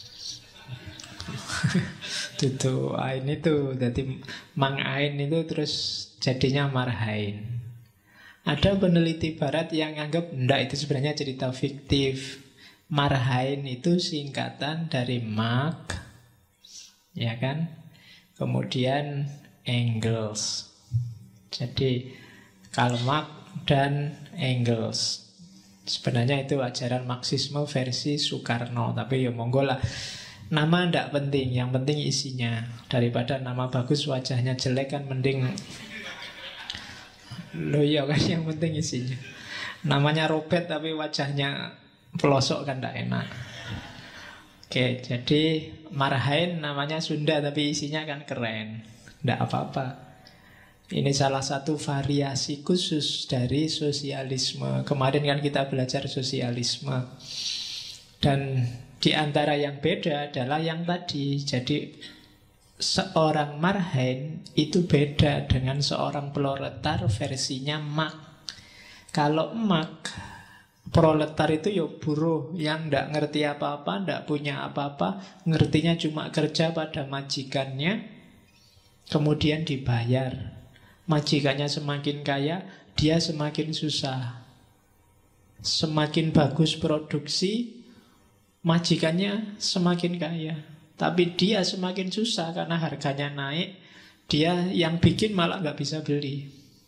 Tuh Ain itu. Jadi Mang Ain itu terus jadinya Marhain. Ada peneliti barat yang anggap enggak, itu sebenarnya cerita fiktif. Marhain itu singkatan dari Marx, ya kan? Kemudian Engels. Jadi Karl Marx dan Engels. Sebenarnya itu ajaran Marxisme versi Soekarno. Tapi ya monggo lah. Nama ndak penting, yang penting isinya. Daripada nama bagus wajahnya jelek kan mending. Loh iya kan, yang penting isinya. Namanya Robert tapi wajahnya pelosok kan ndak enak. Oke, jadi Marhain namanya Sunda tapi isinya kan keren. Ndak apa-apa. Ini salah satu variasi khusus dari sosialisme. Kemarin kan kita belajar sosialisme. Dan di antara yang beda adalah yang tadi. Jadi seorang Marhain itu beda dengan seorang proletar versinya Marx. Kalau Marx, proletar itu ya buruh yang ndak ngerti apa-apa, ndak punya apa-apa, ngertinya cuma kerja pada majikannya, kemudian dibayar. Majikannya semakin kaya, dia semakin susah. Semakin bagus produksi, majikannya semakin kaya. Tapi dia semakin susah karena harganya naik. Dia yang bikin malah nggak bisa beli.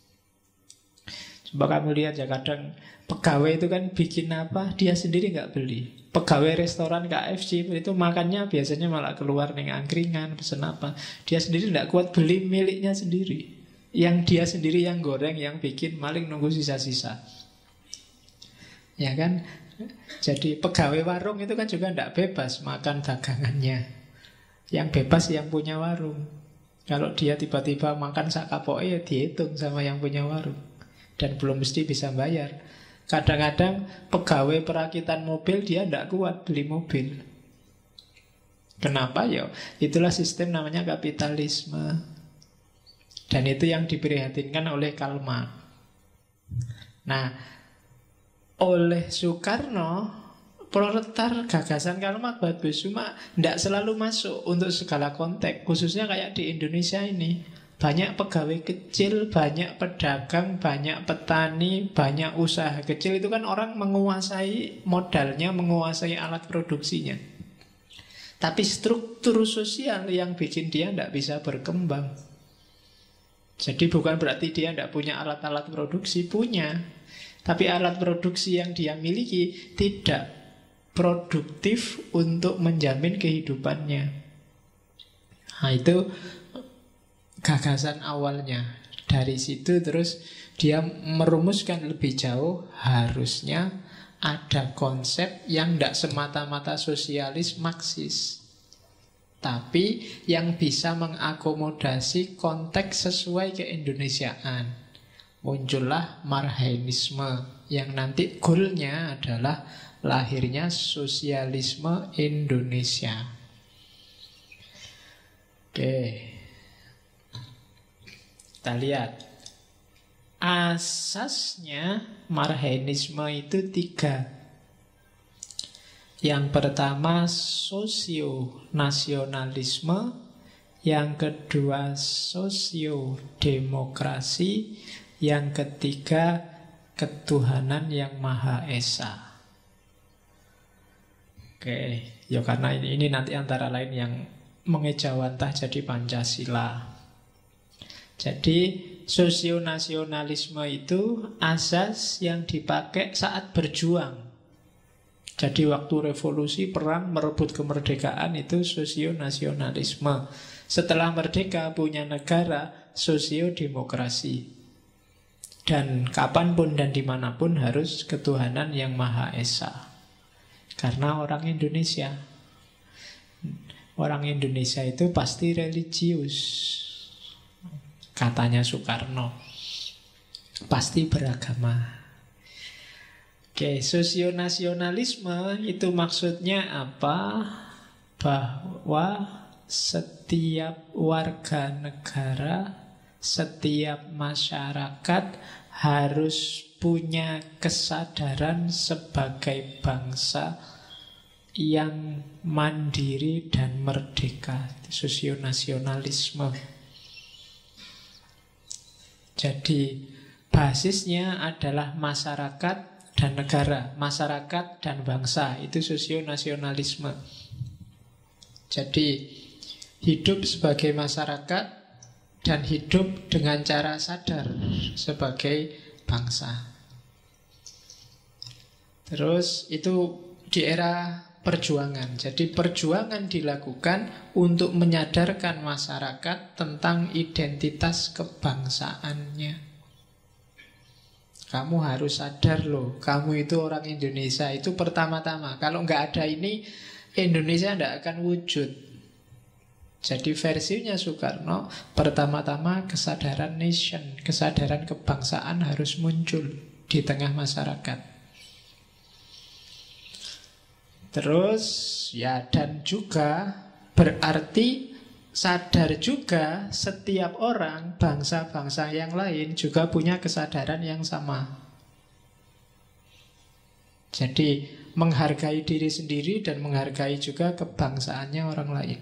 Coba kamu lihat ya, kadang pegawai itu kan bikin apa, dia sendiri nggak beli. Pegawai restoran KFC itu makannya biasanya malah keluar ning angkringan, pesen apa. Dia sendiri nggak kuat beli miliknya sendiri. Yang dia sendiri yang goreng, yang bikin, maling nunggu sisa-sisa. Ya kan? Jadi pegawai warung itu kan juga tidak bebas makan dagangannya. Yang bebas yang punya warung. Kalau dia tiba-tiba makan sak kapoke ya dihitung sama yang punya warung. Dan belum mesti bisa bayar. Kadang-kadang pegawai perakitan mobil dia tidak kuat beli mobil. Kenapa ya? Itulah sistem namanya kapitalisme. Dan itu yang diprihatinkan oleh Karl Marx. Nah, oleh Soekarno, proletar gagasan Karl Marx bagus, cuma tidak selalu masuk untuk segala konteks. Khususnya kayak di Indonesia ini, banyak pegawai kecil, banyak pedagang, banyak petani, banyak usaha kecil. Itu kan orang menguasai modalnya, menguasai alat produksinya. Tapi struktur sosial yang bikin dia tidak bisa berkembang. Jadi bukan berarti dia tidak punya alat-alat produksi, punya. Tapi alat produksi yang dia miliki tidak produktif untuk menjamin kehidupannya. Nah itu gagasan awalnya. Dari situ terus dia merumuskan lebih jauh, harusnya ada konsep yang tidak semata-mata sosialis Marxis, tapi yang bisa mengakomodasi konteks sesuai keindonesiaan. Muncullah Marhainisme yang nanti goalnya adalah lahirnya sosialisme Indonesia. Oke, kita lihat. Asasnya Marhainisme itu 3. Yang pertama sosionasionalisme, yang kedua sosiodemokrasi, yang ketiga ketuhanan yang Maha Esa. Oke, ya karena ini nanti antara lain yang mengejawantah jadi Pancasila. Jadi sosionasionalisme itu asas yang dipakai saat berjuang. Jadi waktu revolusi, perang, merebut kemerdekaan itu sosionasionalisme. Setelah merdeka punya negara, sosiodemokrasi. Dan kapanpun dan dimanapun harus ketuhanan yang Maha Esa. Karena orang Indonesia. Orang Indonesia itu pasti religius. Katanya Soekarno. Pasti beragama. Oke, sosionasionalisme itu maksudnya apa? Bahwa setiap warga negara, setiap masyarakat harus punya kesadaran sebagai bangsa yang mandiri dan merdeka. Sosionasionalisme. Jadi basisnya adalah masyarakat dan negara, masyarakat dan bangsa. Itu sosionasionalisme. Jadi hidup sebagai masyarakat dan hidup dengan cara sadar sebagai bangsa. Terus itu di era perjuangan. Jadi perjuangan dilakukan untuk menyadarkan masyarakat tentang identitas kebangsaannya. Kamu harus sadar loh, kamu itu orang Indonesia. Itu pertama-tama. Kalau nggak ada ini, Indonesia tidak akan wujud. Jadi versinya Soekarno, pertama-tama kesadaran nation, kesadaran kebangsaan harus muncul di tengah masyarakat. Terus ya, dan juga berarti sadar juga setiap orang, bangsa-bangsa yang lain juga punya kesadaran yang sama. Jadi menghargai diri sendiri dan menghargai juga kebangsaannya orang lain.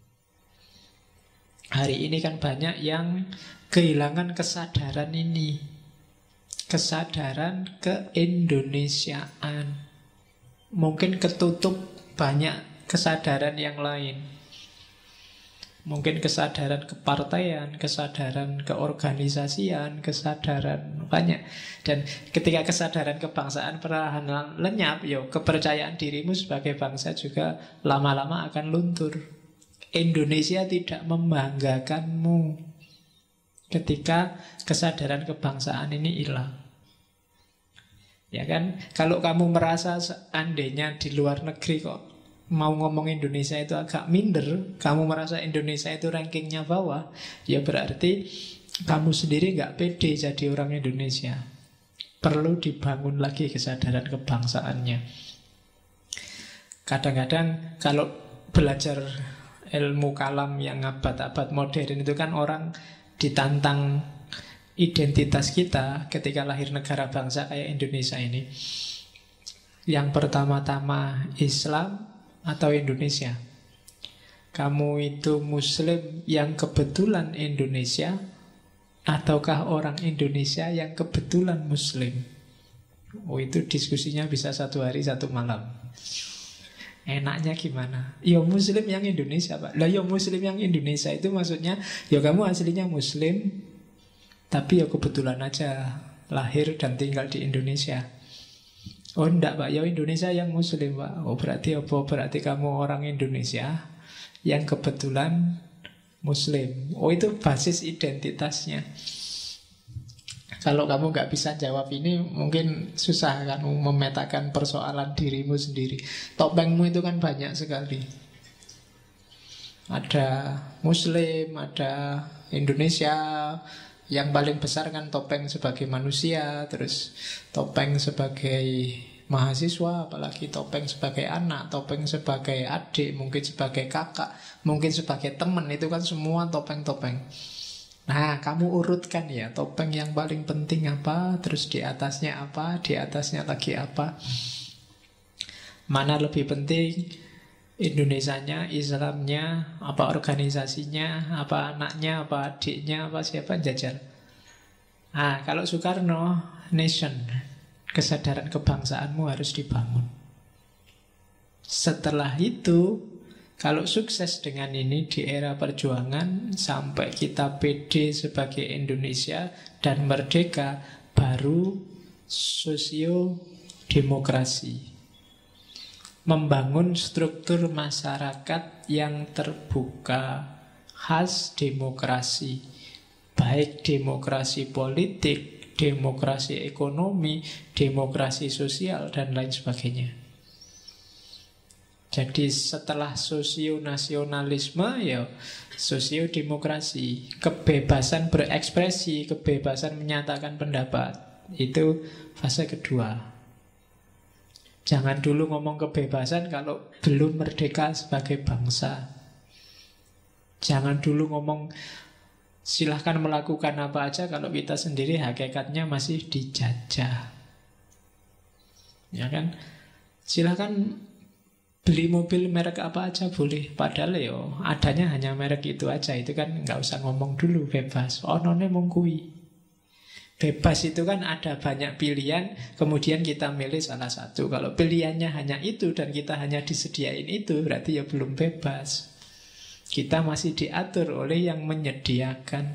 Hari ini kan banyak yang kehilangan kesadaran ini, kesadaran keindonesiaan. Mungkin ketutup banyak kesadaran yang lain. Mungkin kesadaran kepartaian, kesadaran keorganisasian, kesadaran banyak. Dan ketika kesadaran kebangsaan perlahan lenyap, kepercayaan dirimu sebagai bangsa juga lama-lama akan luntur. Indonesia tidak membanggakanmu ketika kesadaran kebangsaan ini hilang. Ya kan, kalau kamu merasa seandainya di luar negeri kok mau ngomong Indonesia itu agak minder, kamu merasa Indonesia itu rankingnya bawah, ya berarti kamu sendiri nggak pede jadi orang Indonesia. Perlu dibangun lagi kesadaran kebangsaannya. Kadang-kadang kalau belajar ilmu kalam yang abad-abad modern itu kan orang ditantang identitas kita ketika lahir negara bangsa kayak Indonesia ini. Yang pertama-tama Islam atau Indonesia. Kamu itu Muslim yang kebetulan Indonesia, ataukah orang Indonesia yang kebetulan Muslim? Oh, itu diskusinya bisa 1 hari 1 malam. Enaknya gimana? Ya Muslim yang Indonesia, Pak. Lah ya Muslim yang Indonesia itu maksudnya ya kamu aslinya Muslim, tapi ya kebetulan aja lahir dan tinggal di Indonesia. Oh enggak Pak, ya Indonesia yang Muslim Pak. Oh berarti apa? Berarti kamu orang Indonesia yang kebetulan Muslim. Oh itu basis identitasnya. Kalau kamu nggak bisa jawab ini, mungkin susah kamu memetakan persoalan dirimu sendiri. Topengmu itu kan banyak sekali. Ada Muslim, ada Indonesia. Yang paling besar kan topeng sebagai manusia, terus topeng sebagai mahasiswa, apalagi topeng sebagai anak, topeng sebagai adik, mungkin sebagai kakak, mungkin sebagai teman. Itu kan semua topeng-topeng. Nah, kamu urutkan ya, topeng yang paling penting apa, terus di atasnya apa, di atasnya lagi apa. Mana lebih penting? Indonesianya, Islamnya, apa organisasinya, apa anaknya, apa adiknya, apa siapa, jajal. Nah, kalau Soekarno, nation, kesadaran kebangsaanmu harus dibangun. Setelah itu, kalau sukses dengan ini di era perjuangan, sampai kita pede sebagai Indonesia dan merdeka, baru sosiodemokrasi. Membangun struktur masyarakat yang terbuka, khas demokrasi. Baik demokrasi politik, demokrasi ekonomi, demokrasi sosial, dan lain sebagainya. Jadi setelah sosionasionalisme, ya sosiodemokrasi. Kebebasan berekspresi, kebebasan menyatakan pendapat. Itu fase kedua. Jangan dulu ngomong kebebasan kalau belum merdeka sebagai bangsa. Jangan dulu ngomong silahkan melakukan apa aja kalau kita sendiri hakikatnya masih dijajah. Ya kan? Silahkan beli mobil merek apa aja boleh. Padahal adanya hanya merek itu aja. Itu kan nggak usah ngomong dulu, bebas. Onone mung kuwi. Bebas itu kan ada banyak pilihan, kemudian kita milih salah satu. Kalau pilihannya hanya itu dan kita hanya disediain itu, berarti ya belum bebas. Kita masih diatur oleh yang menyediakan.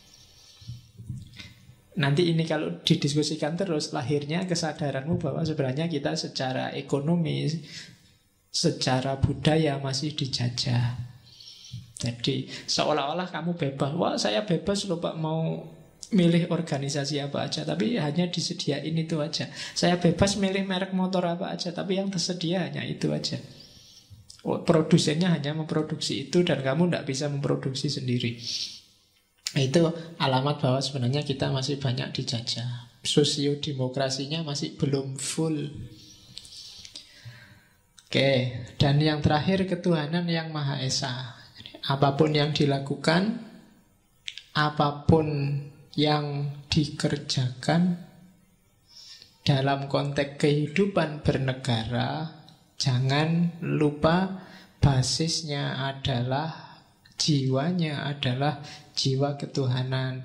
Nanti ini kalau didiskusikan terus, lahirnya kesadaranmu bahwa sebenarnya kita secara ekonomi, secara budaya masih dijajah. Jadi seolah-olah kamu bebas. Wah, saya bebas loh Pak, mau milih organisasi apa aja, tapi hanya disediain itu aja. Saya bebas milih merek motor apa aja, tapi yang tersedia hanya itu aja. Produsennya hanya memproduksi itu dan kamu tidak bisa memproduksi sendiri. Itu alamat bahwa sebenarnya kita masih banyak dijajah. Sosiodemokrasinya masih belum full. Oke, dan yang terakhir ketuhanan yang Maha Esa. Jadi, apapun yang dilakukan, apapun yang dikerjakan dalam konteks kehidupan bernegara, jangan lupa basisnya adalah jiwanya adalah jiwa ketuhanan.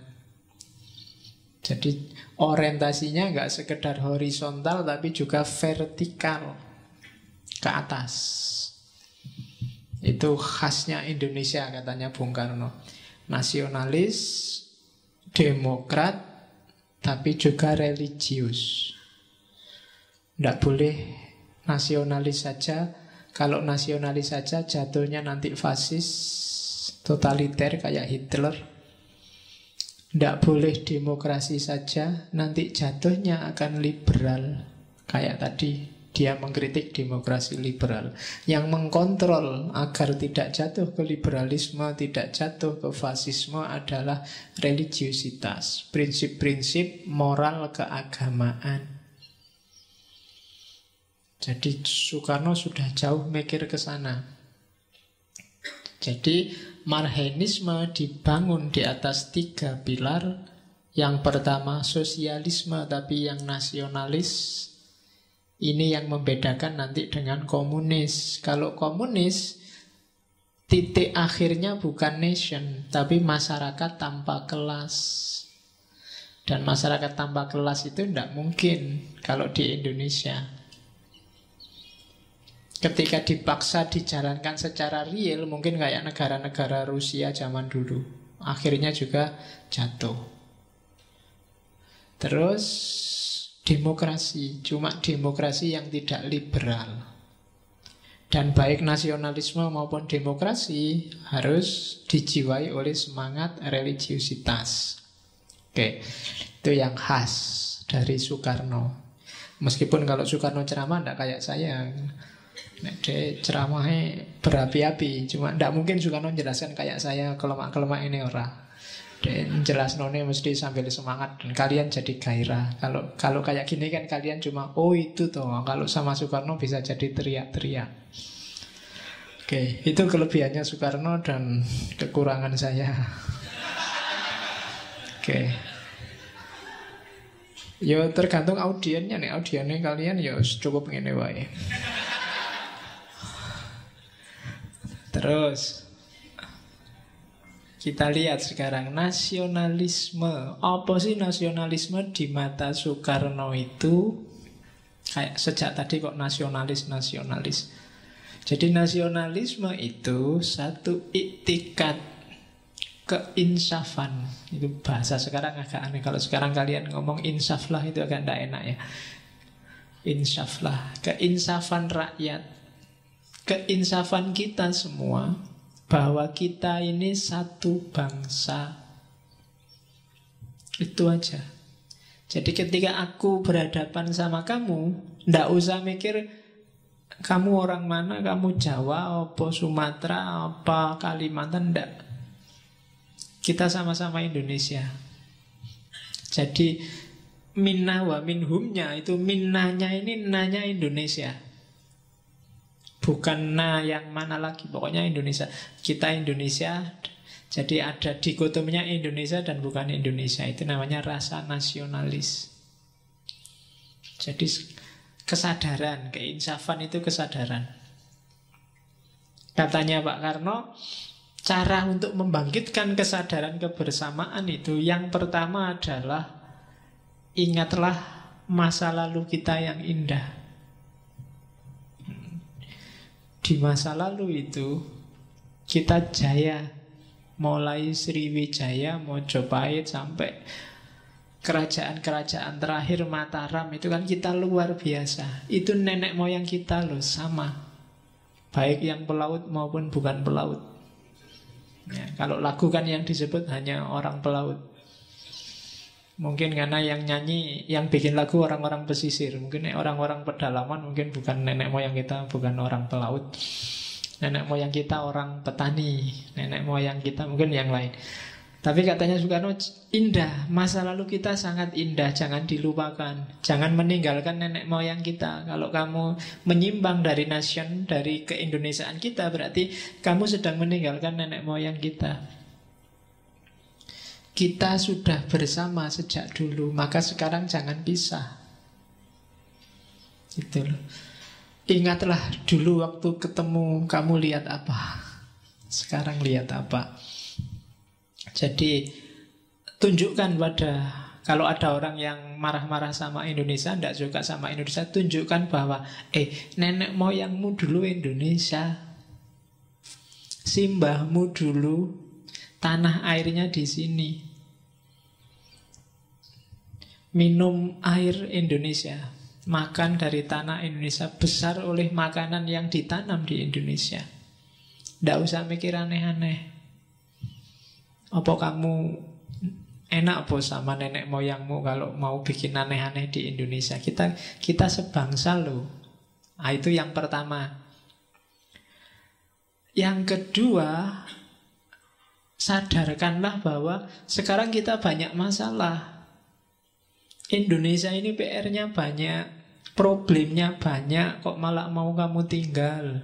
Jadi orientasinya nggak sekedar horizontal tapi juga vertikal ke atas. Itu khasnya Indonesia katanya Bung Karno. Nasionalis, demokrat, tapi juga religius. Tidak boleh nasionalis saja. Kalau nasionalis saja jatuhnya nanti fasis, totaliter kayak Hitler. Tidak boleh demokrasi saja, nanti jatuhnya akan liberal. Kayak tadi dia mengkritik demokrasi liberal yang mengkontrol agar tidak jatuh ke liberalisme, tidak jatuh ke fasisme adalah religiusitas, prinsip-prinsip moral keagamaan. Jadi Soekarno sudah jauh mikir ke sana. Jadi Marxisme dibangun di atas 3 pilar. Yang pertama sosialisme tapi yang nasionalis. Ini yang membedakan nanti dengan komunis. Kalau komunis, titik akhirnya bukan nation, tapi masyarakat tanpa kelas. Dan masyarakat tanpa kelas itu tidak mungkin kalau di Indonesia. Ketika dipaksa dijalankan secara real, mungkin kayak negara-negara Rusia zaman dulu. Akhirnya juga jatuh. Terus demokrasi, cuma demokrasi yang tidak liberal. Dan baik nasionalisme maupun demokrasi harus dijiwai oleh semangat religiusitas. Oke, itu yang khas dari Soekarno. Meskipun kalau Soekarno ceramah tidak kayak saya. Dia ceramahnya berapi-api. Cuma tidak mungkin Soekarno menjelaskan kayak saya kelemak-kelemak ini orang. Dan jelas none mesti sambil semangat dan kalian jadi gairah. Kalau kayak gini kan kalian cuma oh itu toh. Kalau sama Soekarno bisa jadi teriak-teriak. Oke, itu kelebihannya Soekarno dan kekurangan saya. Oke. Yo tergantung audiennya nih. Audiennya kalian ya cukup ngene wae. Terus kita lihat sekarang nasionalisme. Apa sih nasionalisme di mata Soekarno itu? Kayak sejak tadi kok nasionalis. Jadi nasionalisme itu satu iktikat keinsafan. Itu bahasa sekarang agak aneh. Kalau sekarang kalian ngomong insaf lah itu agak tidak enak ya. Insaf lah, keinsafan rakyat. Keinsafan kita semua bahwa kita ini satu bangsa. Itu aja. Jadi ketika aku berhadapan sama kamu, ndak usah mikir kamu orang mana, kamu Jawa, apa Sumatera, apa Kalimantan, ndak. Kita sama-sama Indonesia. Jadi minna wa minhumnya itu minnanya ini nanya Indonesia. Bukan nah yang mana lagi, pokoknya Indonesia. Kita Indonesia. Jadi ada dikotominya Indonesia dan bukan Indonesia. Itu namanya rasa nasionalis. Jadi kesadaran, keinsafan itu kesadaran. Katanya Pak Karno, cara untuk membangkitkan kesadaran kebersamaan itu yang pertama adalah ingatlah masa lalu kita yang indah. Di masa lalu itu kita jaya, mulai Sriwijaya, Mojopahit sampai kerajaan-kerajaan terakhir Mataram, itu kan kita luar biasa. Itu nenek moyang kita loh, sama. Baik yang pelaut maupun bukan pelaut. Ya, kalau lagu kan yang disebut hanya orang pelaut. Mungkin karena yang nyanyi, yang bikin lagu orang-orang pesisir. Mungkin orang-orang pedalaman, mungkin bukan nenek moyang kita, bukan orang pelaut. Nenek moyang kita orang petani. Nenek moyang kita mungkin yang lain. Tapi katanya Soekarno, indah, masa lalu kita sangat indah, jangan dilupakan. Jangan meninggalkan nenek moyang kita. Kalau kamu menyimpang dari nation, dari keindonesiaan kita, berarti kamu sedang meninggalkan nenek moyang kita. Kita sudah bersama sejak dulu, maka sekarang jangan pisah. Gitu loh. Ingatlah dulu waktu ketemu, kamu lihat apa, sekarang lihat apa. Jadi tunjukkan kalau ada orang yang marah-marah sama Indonesia, tidak suka sama Indonesia, tunjukkan bahwa nenek moyangmu dulu Indonesia, simbahmu dulu tanah airnya di sini, minum air Indonesia, makan dari tanah Indonesia, besar oleh makanan yang ditanam di Indonesia. Tidak usah mikir aneh-aneh. Apa kamu enak bos sama nenek moyangmu kalau mau bikin aneh-aneh di Indonesia? Kita sebangsa loh. Nah, itu yang pertama. Yang kedua, sadarkanlah bahwa sekarang kita banyak masalah. Indonesia ini PR-nya banyak, problemnya banyak, kok malah mau kamu tinggal?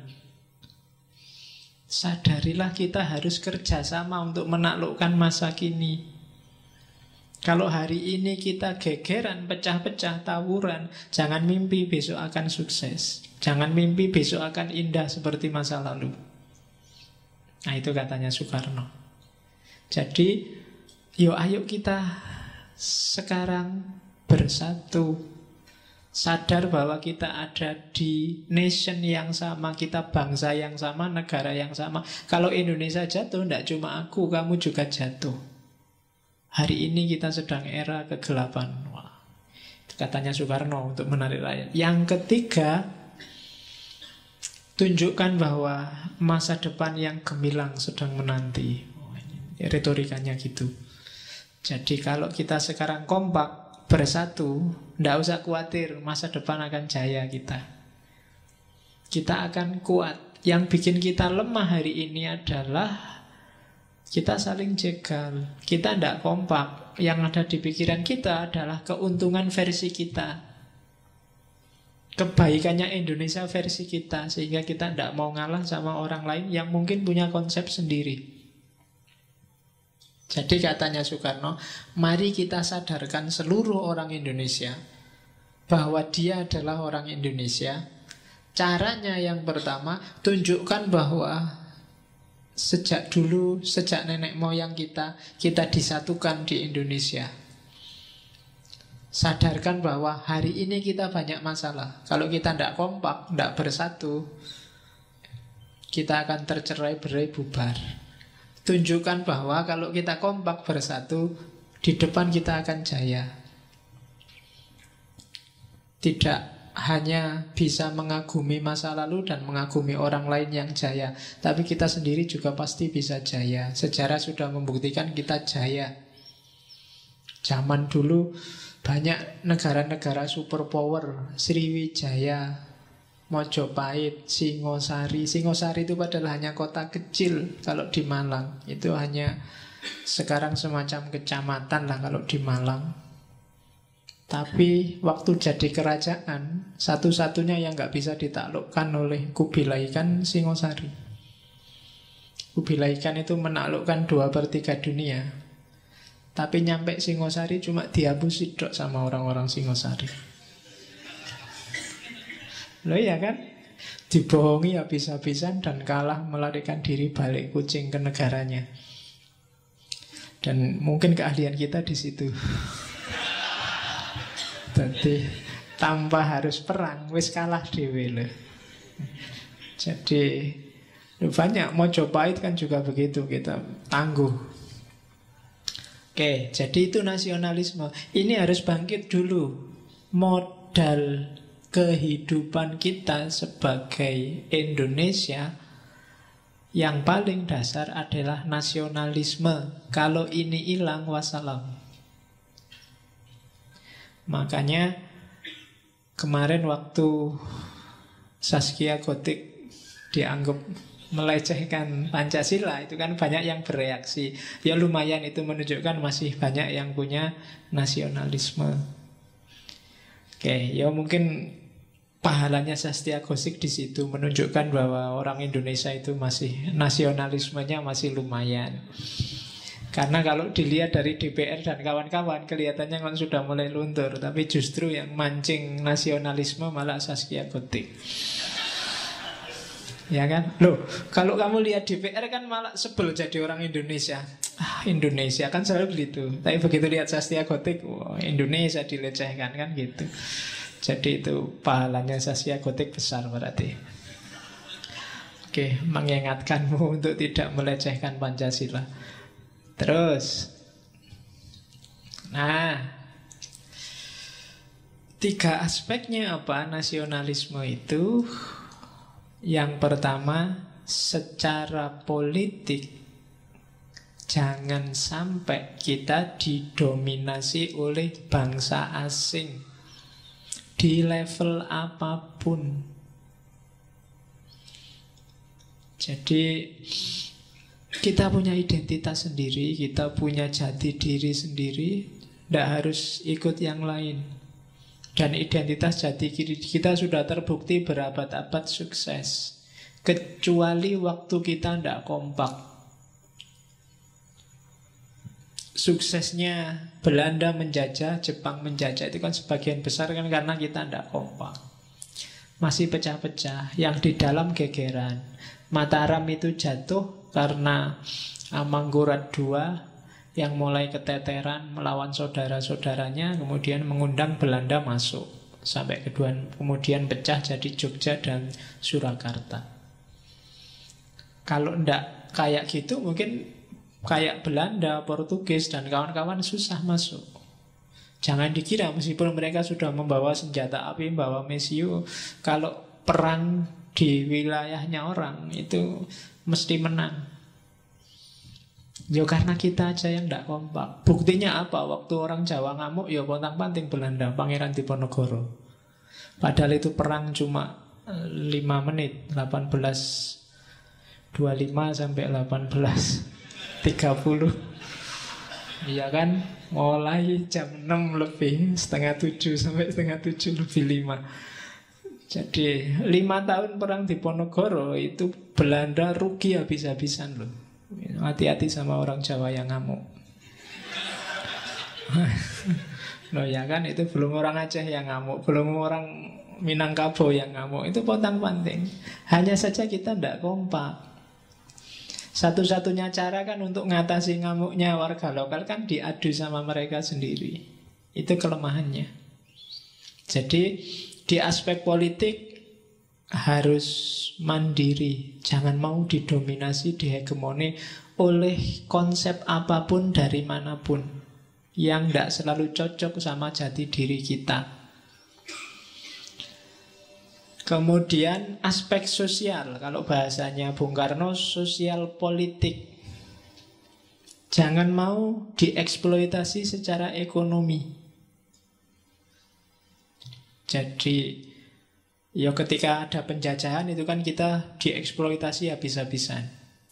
Sadarilah kita harus kerjasama untuk menaklukkan masa kini. Kalau hari ini kita gegeran, pecah-pecah, tawuran, jangan mimpi besok akan sukses. Jangan mimpi besok akan indah seperti masa lalu. Nah, itu katanya Soekarno. Jadi, ayo kita sekarang bersatu. Sadar bahwa kita ada di nation yang sama, kita bangsa yang sama, negara yang sama. Kalau Indonesia jatuh, tidak cuma aku, kamu juga jatuh. Hari ini kita sedang era kegelapan. Wah, itu katanya Soekarno untuk menarik rakyat. Yang ketiga, tunjukkan bahwa masa depan yang gemilang sedang menanti. Retorikanya gitu. Jadi kalau kita sekarang kompak, bersatu, tidak usah khawatir, masa depan akan jaya kita. Kita akan kuat. Yang bikin kita lemah hari ini adalah kita saling jegal, kita tidak kompak. Yang ada di pikiran kita adalah keuntungan versi kita, kebaikannya Indonesia versi kita, sehingga kita tidak mau ngalah sama orang lain yang mungkin punya konsep sendiri. Jadi katanya Soekarno, mari kita sadarkan seluruh orang Indonesia bahwa dia adalah orang Indonesia. Caranya yang pertama, tunjukkan bahwa sejak dulu, sejak nenek moyang kita disatukan di Indonesia. Sadarkan bahwa hari ini kita banyak masalah. Kalau kita tidak kompak, tidak bersatu, kita akan tercerai-berai, bubar. Tunjukkan bahwa kalau kita kompak bersatu, di depan kita akan jaya. Tidak hanya bisa mengagumi masa lalu dan mengagumi orang lain yang jaya, tapi kita sendiri juga pasti bisa jaya. Sejarah sudah membuktikan kita jaya. Zaman dulu banyak negara-negara superpower, Sriwijaya, Mojopahit, Singosari. Singosari itu padahal hanya kota kecil kalau di Malang. Itu hanya sekarang semacam kecamatan lah kalau di Malang. Tapi waktu jadi kerajaan, satu-satunya yang nggak bisa ditaklukkan oleh Kubilai Khan Singosari. Kubilai Khan itu menaklukkan 2/3 dunia. Tapi nyampe Singosari cuma dihapus sidok sama orang-orang Singosari. Loh ya kan? Dibohongi habis-habisan dan kalah melarikan diri balik kucing ke negaranya. Dan mungkin keahlian kita di situ. Jadi tanpa harus perang, wis kalah dhewe lho. Jadi banyak Mojopahit kan juga begitu, kita tangguh. Oke, jadi itu nasionalisme. Ini harus bangkit dulu. Modal kehidupan kita sebagai Indonesia yang paling dasar adalah nasionalisme. Kalau ini hilang, wassalam. Makanya kemarin waktu Zaskia Gotik dianggap melecehkan Pancasila, itu kan banyak yang bereaksi. Ya lumayan, itu menunjukkan masih banyak yang punya nasionalisme. Oke, ya mungkin pahalanya Zaskia Gotik di situ, menunjukkan bahwa orang Indonesia itu masih nasionalismenya masih lumayan. Karena kalau dilihat dari DPR dan kawan-kawan, kelihatannya kan sudah mulai luntur. Tapi justru yang mancing nasionalisme malah Zaskia Gotik. Ya kan? Loh, kalau kamu lihat DPR kan malah sebel jadi orang Indonesia. Indonesia kan selalu begitu. Tapi begitu lihat Zaskia Gotik, Indonesia dilecehkan kan gitu. Jadi itu pahalanya Zaskia Gotik besar berarti. Oke, mengingatkanmu untuk tidak melecehkan Pancasila. Terus, nah, 3 aspeknya apa nasionalisme itu? Yang pertama, secara politik jangan sampai kita didominasi oleh bangsa asing di level apapun. Jadi kita punya identitas sendiri, kita punya jati diri sendiri, tidak harus ikut yang lain. Dan identitas jati diri kita sudah terbukti berabad-abad sukses. Kecuali waktu kita tidak kompak. Suksesnya Belanda menjajah, Jepang menjajah, itu kan sebagian besar kan karena kita tidak kompak. Masih pecah-pecah, yang di dalam gegeran. Mataram itu jatuh karena Amangkurat II yang mulai keteteran melawan saudara-saudaranya, kemudian mengundang Belanda masuk. Sampai kemudian pecah jadi Jogja dan Surakarta. Kalau ndak kayak gitu, mungkin kayak Belanda, Portugis, dan kawan-kawan susah masuk. Jangan dikira meskipun mereka sudah membawa senjata api, membawa mesiu, kalau perang di wilayahnya orang itu mesti menang. Ya karena kita aja yang tidak kompak. Buktinya apa? Waktu orang Jawa ngamuk, ya pontang-panting Belanda, Pangeran Diponegoro. Padahal itu perang cuma 5 menit, 1825 sampai 1830. Iya kan? Mulai jam 6 lebih, setengah 7 sampai setengah 7 lebih 5. Jadi 5 tahun perang Diponegoro itu Belanda rugi habis-habisan loh. Hati-hati sama orang Jawa yang ngamuk. Loh ya kan, itu belum orang Aceh yang ngamuk, belum orang Minangkabau yang ngamuk. Itu pontang-panting. Hanya saja kita tidak kompak. Satu-satunya cara kan untuk ngatasi ngamuknya warga lokal kan diadu sama mereka sendiri. Itu kelemahannya. Jadi di aspek politik harus mandiri. Jangan mau didominasi, dihegemoni oleh konsep apapun dari manapun yang tidak selalu cocok sama jati diri kita. Kemudian aspek sosial, kalau bahasanya Bung Karno, sosial politik. Jangan mau dieksploitasi secara ekonomi. Jadi ya ketika ada penjajahan itu kan kita dieksploitasi habis-habisan.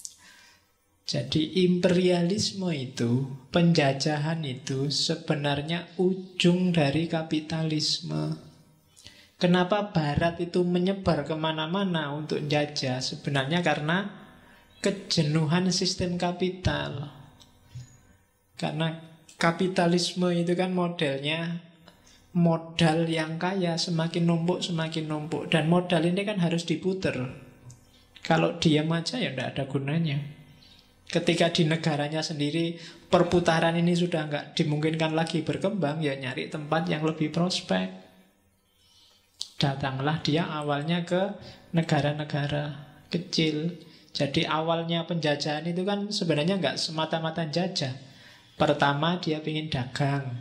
Jadi imperialisme itu, penjajahan itu sebenarnya ujung dari kapitalisme. Kenapa Barat itu menyebar kemana-mana untuk jajah? Sebenarnya karena kejenuhan sistem kapital. Karena kapitalisme itu kan modelnya modal yang kaya semakin numpuk. Dan modal ini kan harus diputer. Kalau diam aja ya tidak ada gunanya. Ketika di negaranya sendiri perputaran ini sudah nggak dimungkinkan lagi berkembang, ya nyari tempat yang lebih prospek. Datanglah dia awalnya ke negara-negara kecil. Jadi awalnya penjajahan itu kan sebenarnya nggak semata-mata jajah. Pertama dia ingin dagang.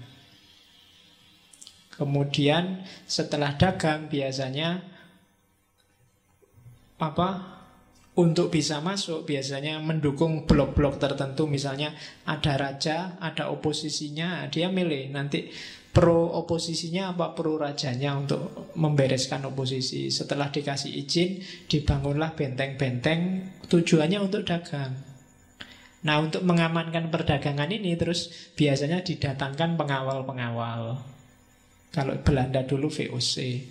Kemudian setelah dagang biasanya untuk bisa masuk biasanya mendukung blok-blok tertentu. Misalnya ada raja, ada oposisinya, dia milih nanti pro oposisinya apa pro rajanya untuk membereskan oposisi. Setelah dikasih izin, dibangunlah benteng-benteng, tujuannya untuk dagang. Nah, untuk mengamankan perdagangan ini terus biasanya didatangkan pengawal-pengawal. Kalau Belanda dulu VOC.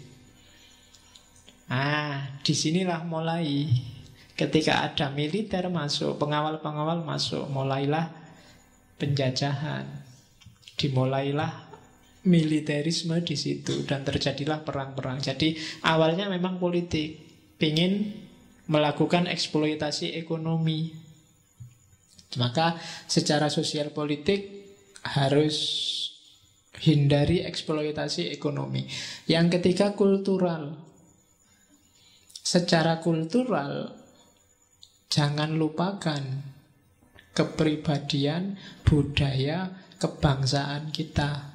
Disinilah mulai. Ketika ada militer masuk, pengawal-pengawal masuk, mulailah penjajahan. Dimulailah militerisme di situ dan terjadilah perang-perang. Jadi awalnya memang politik, ingin melakukan eksploitasi ekonomi. Maka secara sosial politik harus hindari eksploitasi ekonomi. Yang ketiga kultural. Secara kultural jangan lupakan kepribadian, budaya, kebangsaan kita.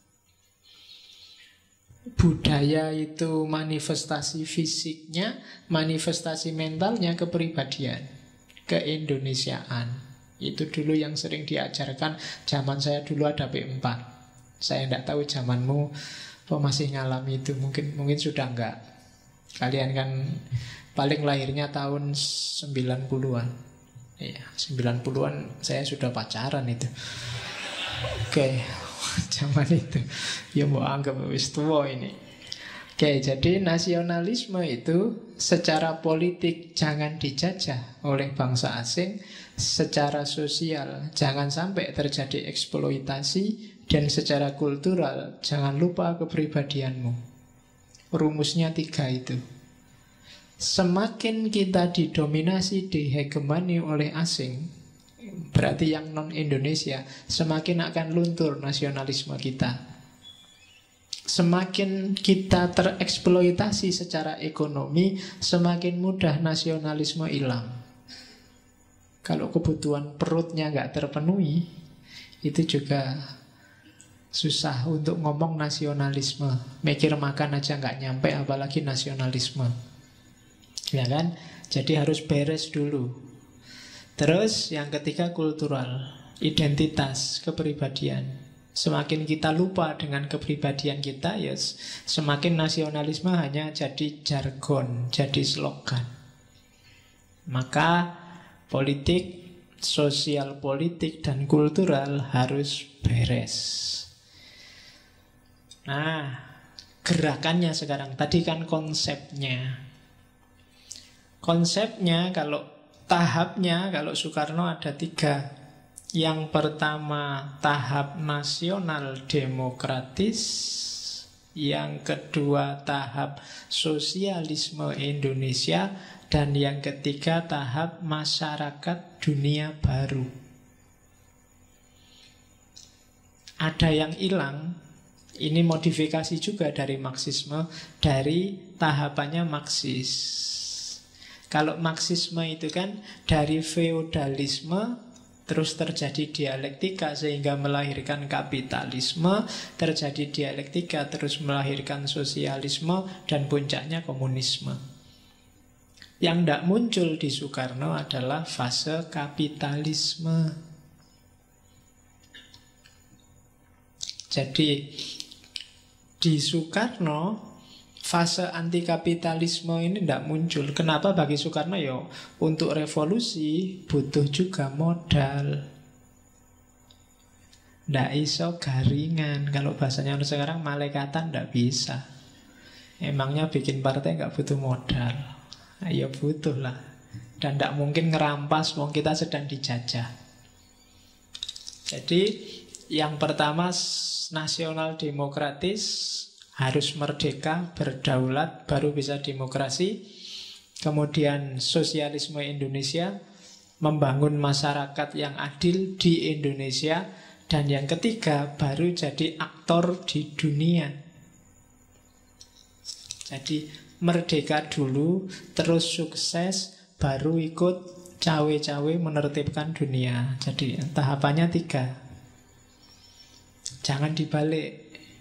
Budaya itu manifestasi fisiknya, manifestasi mentalnya kepribadian, keindonesiaan. Itu dulu yang sering diajarkan. Zaman saya dulu ada P4. Saya tidak tahu zamanmu apa masih ngalami itu. Mungkin sudah enggak. Kalian kan paling lahirnya tahun 90-an. Iya, 90-an saya sudah pacaran itu. Oke, zaman itu. Ya mau anggap wis tua ini. Oke, jadi nasionalisme itu secara politik jangan dijajah oleh bangsa asing, secara sosial jangan sampai terjadi eksploitasi, dan secara kultural jangan lupa kepribadianmu. Rumusnya 3 itu. Semakin kita didominasi, dihegemani oleh asing, berarti yang non-Indonesia, semakin akan luntur nasionalisme kita. Semakin kita tereksploitasi secara ekonomi, semakin mudah nasionalisme hilang. Kalau kebutuhan perutnya nggak terpenuhi, itu juga susah untuk ngomong nasionalisme. Mikir makan aja nggak nyampe, apalagi nasionalisme. Ya kan? Jadi harus beres dulu. Terus yang ketiga kultural, identitas, kepribadian. Semakin kita lupa dengan kepribadian kita, ya semakin nasionalisme hanya jadi jargon, jadi slogan. Maka politik, sosial politik, dan kultural harus beres. Nah, gerakannya sekarang. Tadi kan konsepnya. Konsepnya kalau tahapnya, kalau Soekarno ada 3. Yang pertama tahap nasional demokratis, yang kedua tahap sosialisme Indonesia, dan yang ketiga tahap masyarakat dunia baru. Ada yang hilang, ini modifikasi juga dari Marxisme, dari tahapannya Marxis. Kalau Marxisme itu kan dari feodalisme terus terjadi dialektika sehingga melahirkan kapitalisme, terjadi dialektika terus melahirkan sosialisme, dan puncaknya komunisme. Yang tidak muncul di Soekarno adalah fase kapitalisme. Jadi di Soekarno fase anti-kapitalisme ini tidak muncul. Kenapa bagi Soekarno? Ya, untuk revolusi butuh juga modal. Tidak iso garingan. Kalau bahasanya sekarang malaikatan tidak bisa. Emangnya bikin partai nggak butuh modal? Ya butuh lah. Dan tidak mungkin ngerampas wong kita sedang dijajah. Jadi yang pertama nasional demokratis, harus merdeka, berdaulat, baru bisa demokrasi. Kemudian sosialisme Indonesia, membangun masyarakat yang adil di Indonesia. Dan yang ketiga, baru jadi aktor di dunia. Jadi merdeka dulu, terus sukses, baru ikut cawe-cawe menertibkan dunia. Jadi tahapannya 3. Jangan dibalik.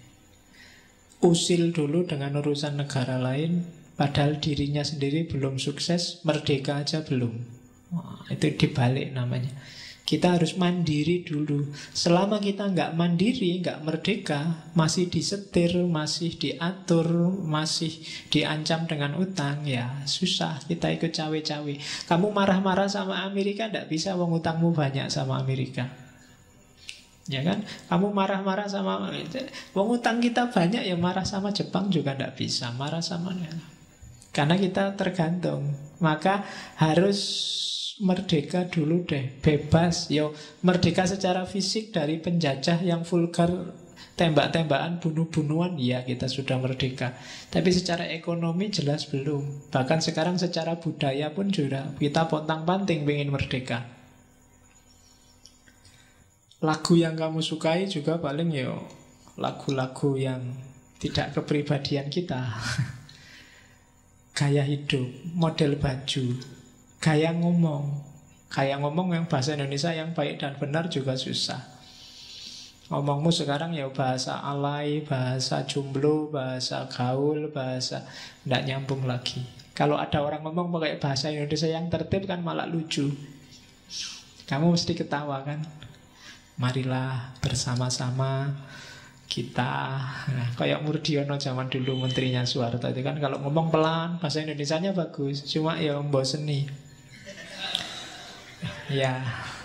Usil dulu dengan urusan negara lain, padahal dirinya sendiri belum sukses, merdeka aja belum. Wah, itu dibalik namanya. Kita harus mandiri dulu. Selama kita nggak mandiri, nggak merdeka, masih disetir, masih diatur, masih diancam dengan utang, ya susah. Kita ikut cawe-cawe. Kamu marah-marah sama Amerika, nggak bisa, wong utangmu banyak sama Amerika. Ya kan? Kamu marah-marah sama wong utang kita banyak, ya marah sama Jepang juga nggak bisa. Marah sama, karena kita tergantung. Maka harus merdeka dulu deh, bebas. Yo, merdeka secara fisik dari penjajah yang vulgar, tembak-tembakan, bunuh-bunuhan, ya kita sudah merdeka. Tapi secara ekonomi jelas belum. Bahkan sekarang secara budaya pun juga kita pontang-panting pengen merdeka. Lagu yang kamu sukai juga paling yo lagu-lagu yang tidak kepribadian kita. Gaya hidup, model baju, gaya ngomong. Gaya ngomong yang bahasa Indonesia yang baik dan benar juga susah. Ngomongmu sekarang ya bahasa alay, bahasa jomblo, bahasa gaul, bahasa tidak nyambung lagi. Kalau ada orang ngomong pakai bahasa Indonesia yang tertib kan malah lucu. Kamu mesti ketawa kan. Marilah bersama-sama kita, kayak Murdiono zaman dulu menterinya Soeharto itu kan, kalau ngomong pelan bahasa Indonesianya bagus, cuma ya mboseni. Ya,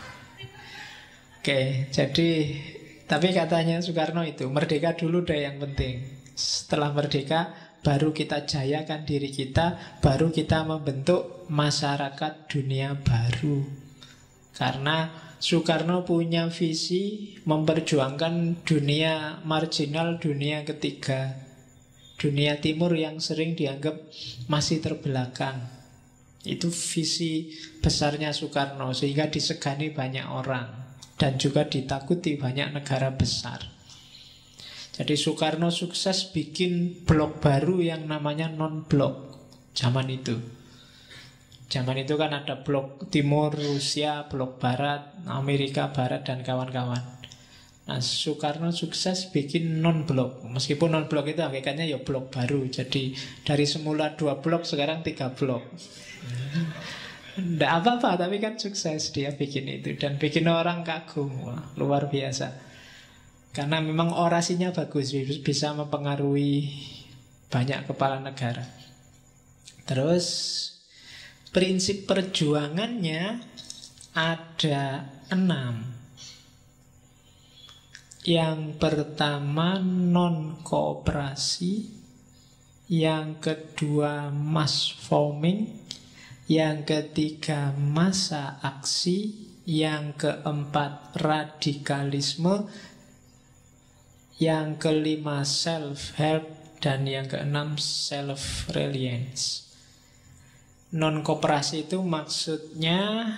oke, jadi tapi katanya Soekarno itu merdeka dulu deh yang penting. Setelah merdeka baru kita jayakan diri kita, baru kita membentuk masyarakat dunia baru. Karena Soekarno punya visi memperjuangkan dunia marginal, dunia ketiga, dunia timur yang sering dianggap masih terbelakang. Itu visi besarnya Soekarno, sehingga disegani banyak orang dan juga ditakuti banyak negara besar. Jadi Soekarno sukses bikin blok baru yang namanya non-blok zaman itu. Zaman itu kan ada blok timur, Rusia, blok barat, Amerika Barat, dan kawan-kawan. Nah, Soekarno sukses bikin non-blok. Meskipun non-blok itu hakikatnya ya blok baru. Jadi dari semula 2 blok, sekarang 3 blok. Nggak apa-apa, tapi kan sukses dia bikin itu. Dan bikin orang kagum. Wah, luar biasa. Karena memang orasinya bagus, bisa mempengaruhi banyak kepala negara. Terus prinsip perjuangannya ada 6. Yang pertama non-kooperasi, yang kedua mass forming, yang ketiga masa aksi, yang keempat radikalisme, yang kelima self-help, dan yang keenam self-reliance. Non-kooperasi itu maksudnya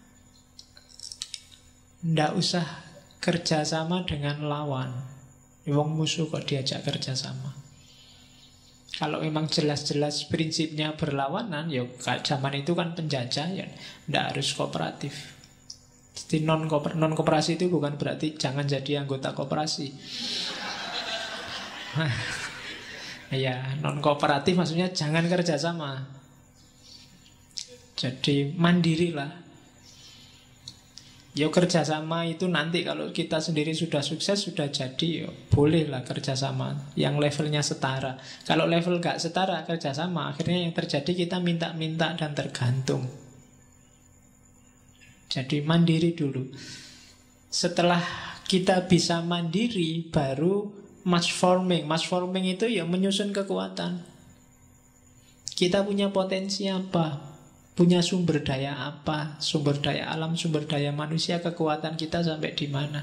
ndak usah kerjasama dengan lawan. Wong musuh kok diajak kerjasama. Kalau memang jelas-jelas prinsipnya berlawanan, ya zaman itu kan penjajah, ya ndak harus kooperatif. Jadi non-kooperasi itu bukan berarti jangan jadi anggota koperasi. Ya, non-kooperatif maksudnya jangan kerjasama. Jadi mandirilah. Ya kerjasama itu nanti kalau kita sendiri sudah sukses, sudah jadi, ya bolehlah kerjasama yang levelnya setara. Kalau level gak setara kerjasama, akhirnya yang terjadi kita minta-minta dan tergantung. Jadi mandiri dulu. Setelah kita bisa mandiri, baru mass forming. Mass forming itu ya menyusun kekuatan. Kita punya potensi apa? Punya sumber daya apa? Sumber daya alam, sumber daya manusia, kekuatan kita sampai di mana?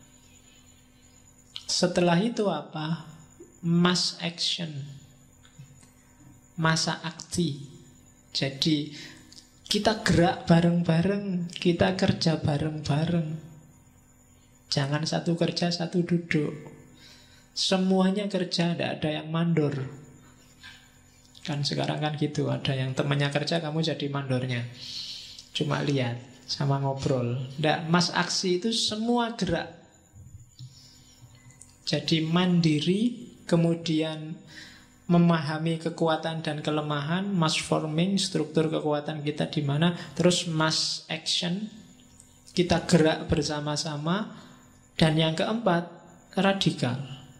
Setelah itu apa? Mass action, masa aksi. Jadi Kita gerak bareng-bareng, kita kerja bareng-bareng. Jangan satu kerja, satu duduk. Semuanya kerja, tidak ada yang mandor. Kan sekarang kan gitu, ada yang temannya kerja, kamu jadi mandornya. Cuma lihat, sama ngobrol. Nggak, Mas Aksi itu semua gerak. Jadi mandiri, kemudian memahami kekuatan dan kelemahan, mass forming, struktur kekuatan kita di mana, terus mass action, kita gerak bersama-sama, dan yang keempat, radikal.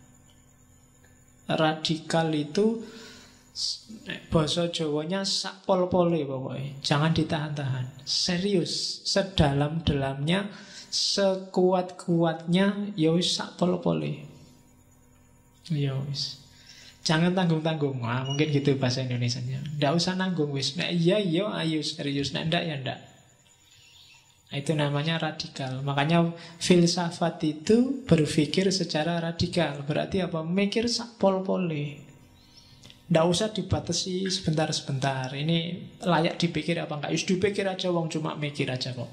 Radikal itu bahasa Jawanya sak pol-pole pokoknya, jangan ditahan-tahan, serius, sedalam-dalamnya, sekuat-kuatnya, ya wis sak pol-pole. Ya wis. Jangan tanggung-tanggung. Wah, mungkin gitu bahasa Indonesianya. Nggak usah nanggung wis. Nah, iya, ayo serius. Nah, enggak ya enggak. Nah, itu namanya radikal. Makanya filsafat itu berpikir secara radikal. Berarti apa? Mikir sak pol-pole. Nggak usah dibatasi sebentar-sebentar. Ini layak dipikir apa enggak? Yus dipikir aja, wong cuma mikir aja kok.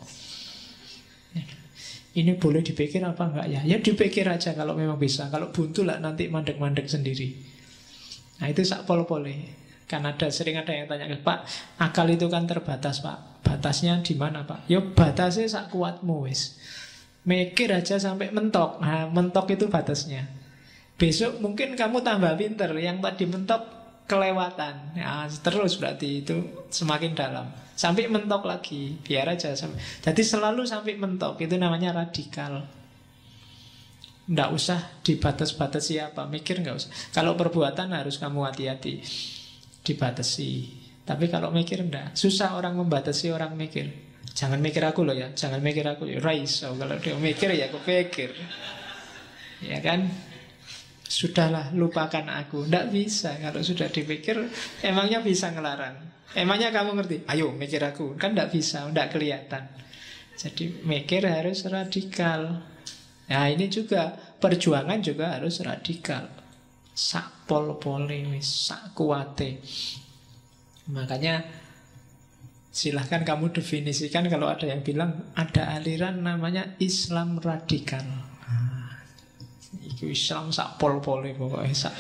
Ini boleh dipikir apa enggak ya? Ya dipikir aja kalau memang bisa. Kalau buntu lah nanti mandek-mandek sendiri. Nah itu sak pol-pole. Kan sering ada yang tanya, Pak, akal itu kan terbatas Pak. Batasnya di mana Pak? Ya batasnya sak kuatmu wis. Mikir aja sampai mentok. Nah mentok itu batasnya. Besok mungkin kamu tambah pinter. Yang tadi mentok kelewatan. Ya, terus berarti itu semakin dalam. Sampai mentok lagi, biar aja sampai. Jadi selalu sampai mentok, itu namanya radikal. Nggak usah dibatas-batasi apa, mikir nggak usah. Kalau perbuatan harus kamu hati-hati, dibatasi. Tapi kalau mikir enggak, susah orang membatasi orang mikir. Jangan mikir aku loh ya, jangan mikir aku ya. Raiso, kalau dia mikir ya aku pikir. Ya kan? Sudahlah, lupakan aku. Nggak bisa, kalau sudah dipikir, emangnya bisa ngelarang. Emangnya kamu ngerti? Ayo mikir aku. Kan enggak bisa, enggak kelihatan. Jadi mikir harus radikal. Nah ini juga, perjuangan juga harus radikal. Sak pol-pole, sak kuate. Makanya silahkan kamu definisikan. Kalau ada yang bilang ada aliran namanya Islam radikal. Itu Islam sak pol-pole pokoknya,